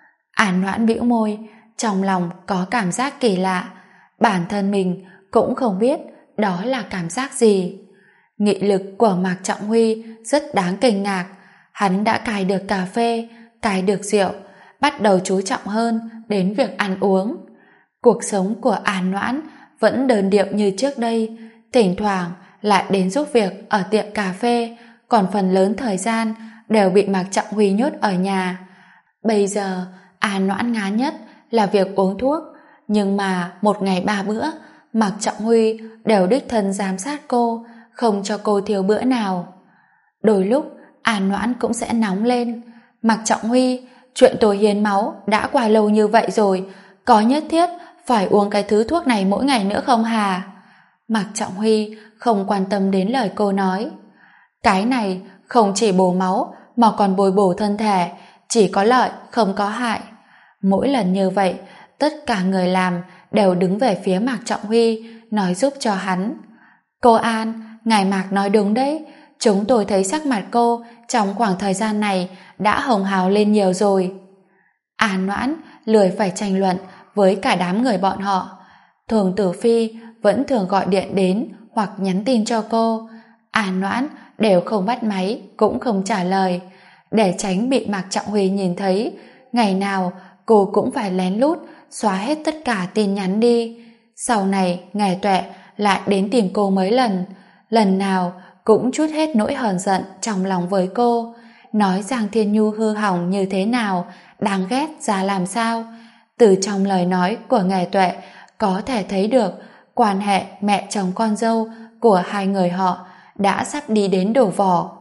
An Noãn bĩu môi, trong lòng có cảm giác kỳ lạ, bản thân mình cũng không biết đó là cảm giác gì. Nghị lực của Mạc Trọng Huy rất đáng kinh ngạc. Hắn đã cai được cà phê, cai được rượu, bắt đầu chú trọng hơn đến việc ăn uống. Cuộc sống của An Noãn vẫn đơn điệu như trước đây, thỉnh thoảng lại đến giúp việc ở tiệm cà phê, còn phần lớn thời gian đều bị Mạc Trọng Huy nhốt ở nhà. Bây giờ An Noãn ngán nhất là việc uống thuốc, nhưng mà một ngày 3 bữa Mạc Trọng Huy đều đích thân giám sát cô, không cho cô thiếu bữa nào. Đôi lúc An Noãn cũng sẽ nóng lên. Mạc Trọng Huy, chuyện tôi hiến máu đã qua lâu như vậy rồi, có nhất thiết phải uống cái thứ thuốc này mỗi ngày nữa không hà? Mạc Trọng Huy không quan tâm đến lời cô nói. Cái này không chỉ bổ máu mà còn bồi bổ thân thể, chỉ có lợi không có hại. Mỗi lần như vậy, tất cả người làm đều đứng về phía Mạc Trọng Huy, nói giúp cho hắn. Cô An, ngài Mạc nói đúng đấy, chúng tôi thấy sắc mặt cô trong khoảng thời gian này đã hồng hào lên nhiều rồi. An Noãn lười phải tranh luận với cả đám người bọn họ. Thường Tử Phi vẫn thường gọi điện đến hoặc nhắn tin cho cô. An Noãn đều không bắt máy, cũng không trả lời. Để tránh bị Mạc Trọng Huy nhìn thấy, ngày nào cô cũng phải lén lút xóa hết tất cả tin nhắn đi. Sau này Ngài Tuệ lại đến tìm cô mấy lần, lần nào cũng trút hết nỗi hờn giận trong lòng với cô, nói Giang Thiên Nhu hư hỏng như thế nào, đáng ghét ra làm sao. Từ trong lời nói của Ngài Tuệ có thể thấy được quan hệ mẹ chồng con dâu của hai người họ đã sắp đi đến đổ vỏ.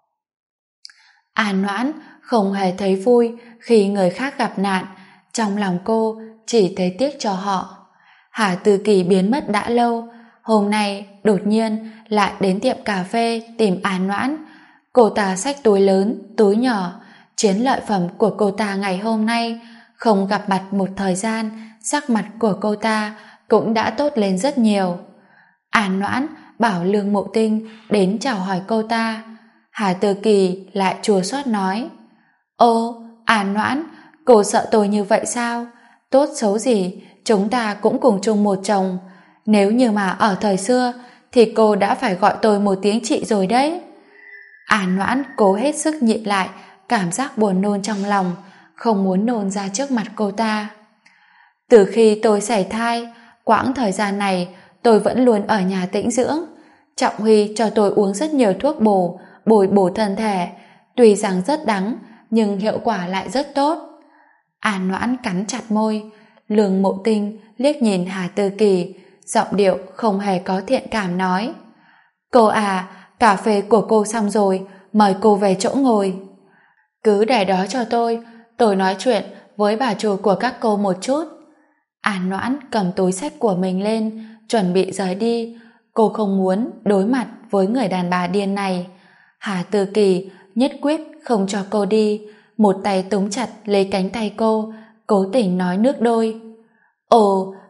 An Noãn không hề thấy vui khi người khác gặp nạn, trong lòng cô chỉ thấy tiếc cho họ. Hà Tư Kỳ biến mất đã lâu, hôm nay đột nhiên lại đến tiệm cà phê tìm An Noãn. Cô ta xách túi lớn, túi nhỏ, chiến lợi phẩm của cô ta ngày hôm nay. Không gặp mặt một thời gian, sắc mặt của cô ta cũng đã tốt lên rất nhiều. An Noãn bảo Lương Mộ Tinh đến chào hỏi cô ta. Hà Tư Kỳ lại chua xót nói, ô, An Noãn, cô sợ tôi như vậy sao? Tốt xấu gì, chúng ta cũng cùng chung một chồng. Nếu như mà ở thời xưa, thì cô đã phải gọi tôi một tiếng chị rồi đấy. An Noãn cố hết sức nhịn lại cảm giác buồn nôn trong lòng, không muốn nôn ra trước mặt cô ta. Từ khi tôi sảy thai, quãng thời gian này tôi vẫn luôn ở nhà tĩnh dưỡng. Trọng Huy cho tôi uống rất nhiều thuốc bổ, bồi bổ thân thể, tuy rằng rất đắng nhưng hiệu quả lại rất tốt. An Noãn cắn chặt môi. Lương Mộ Tinh liếc nhìn Hà Tư Kỳ, giọng điệu không hề có thiện cảm nói, cô à, cà phê của cô xong rồi, mời cô về chỗ ngồi. Cứ để đó cho tôi nói chuyện với bà chủ của các cô một chút. An Noãn cầm túi xách của mình lên, chuẩn bị rời đi. Cô không muốn đối mặt với người đàn bà điên này. Hà Tư Kỳ nhất quyết không cho cô đi, một tay túm chặt lấy cánh tay cô, cố tình nói nước đôi. Ồ,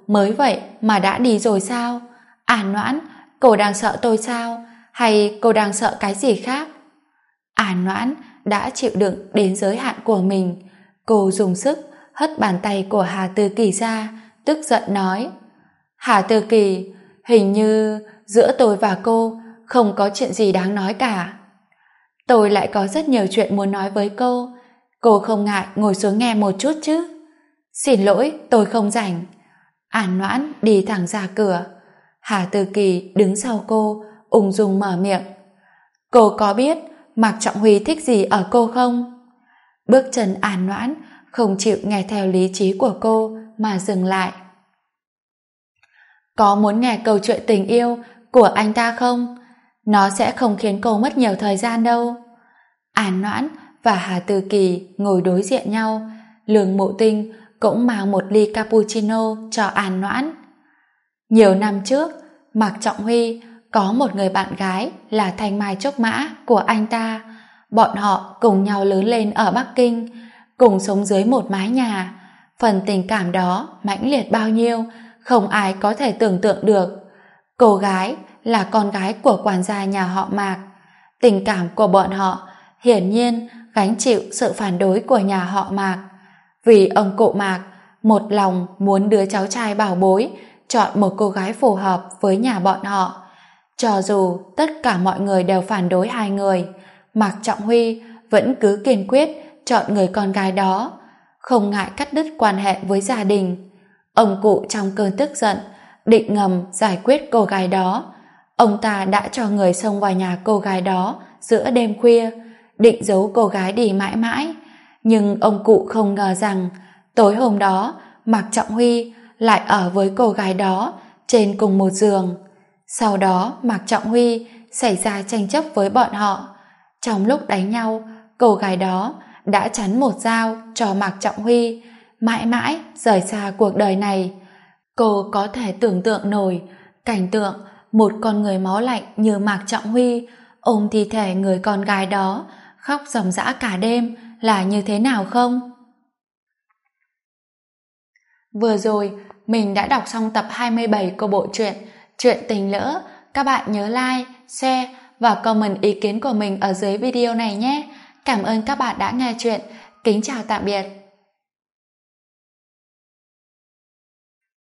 mới vậy mà đã đi rồi sao? An Noãn, cô đang sợ tôi sao? Hay cô đang sợ cái gì khác? An Noãn đã chịu đựng đến giới hạn của mình. Cô dùng sức hất bàn tay của Hà Tư Kỳ ra, tức giận nói: Hà Tư Kỳ, hình như giữa tôi và cô không có chuyện gì đáng nói cả. Tôi lại có rất nhiều chuyện muốn nói với cô không ngại ngồi xuống nghe một chút chứ? Xin lỗi, tôi không rảnh. An Noãn đi thẳng ra cửa. Hà Tư Kỳ đứng sau cô, ung dung mở miệng: Cô có biết Mạc Trọng Huy thích gì ở cô không? Bước chân An Noãn không chịu nghe theo lý trí của cô mà dừng lại. Có muốn nghe câu chuyện tình yêu của anh ta không? Nó sẽ không khiến cô mất nhiều thời gian đâu. An Noãn và Hà Tư Kỳ ngồi đối diện nhau. Lương Mộ Tinh cũng mang một ly cappuccino cho An Noãn. Nhiều năm trước, Mạc Trọng Huy có một người bạn gái là Thanh Mai Trúc Mã của anh ta. Bọn họ cùng nhau lớn lên ở Bắc Kinh, cùng sống dưới một mái nhà. Phần tình cảm đó mãnh liệt bao nhiêu, không ai có thể tưởng tượng được. Cô gái là con gái của quản gia nhà họ Mạc. Tình cảm của bọn họ hiển nhiên gánh chịu sự phản đối của nhà họ Mạc. Vì ông cụ Mạc một lòng muốn đứa cháu trai bảo bối chọn một cô gái phù hợp với nhà bọn họ. Cho dù tất cả mọi người đều phản đối hai người, Mạc Trọng Huy vẫn cứ kiên quyết chọn người con gái đó, không ngại cắt đứt quan hệ với gia đình. Ông cụ trong cơn tức giận định ngầm giải quyết cô gái đó. Ông ta đã cho người xông vào nhà cô gái đó giữa đêm khuya, định giấu cô gái đi mãi mãi. Nhưng ông cụ không ngờ rằng tối hôm đó Mạc Trọng Huy lại ở với cô gái đó trên cùng một giường. Sau đó Mạc Trọng Huy xảy ra tranh chấp với bọn họ. Trong lúc đánh nhau, cô gái đó đã chắn một dao cho Mạc Trọng Huy, mãi mãi rời xa cuộc đời này. Cô có thể tưởng tượng nổi cảnh tượng một con người máu lạnh như Mạc Trọng Huy ôm thi thể người con gái đó khóc ròng rã cả đêm là như thế nào không? Vừa rồi mình đã đọc xong tập 27 của bộ truyện Chuyện Tình Lỡ. Các bạn nhớ like, share và comment ý kiến của mình ở dưới video này nhé. Cảm ơn các bạn đã nghe chuyện. Kính chào tạm biệt.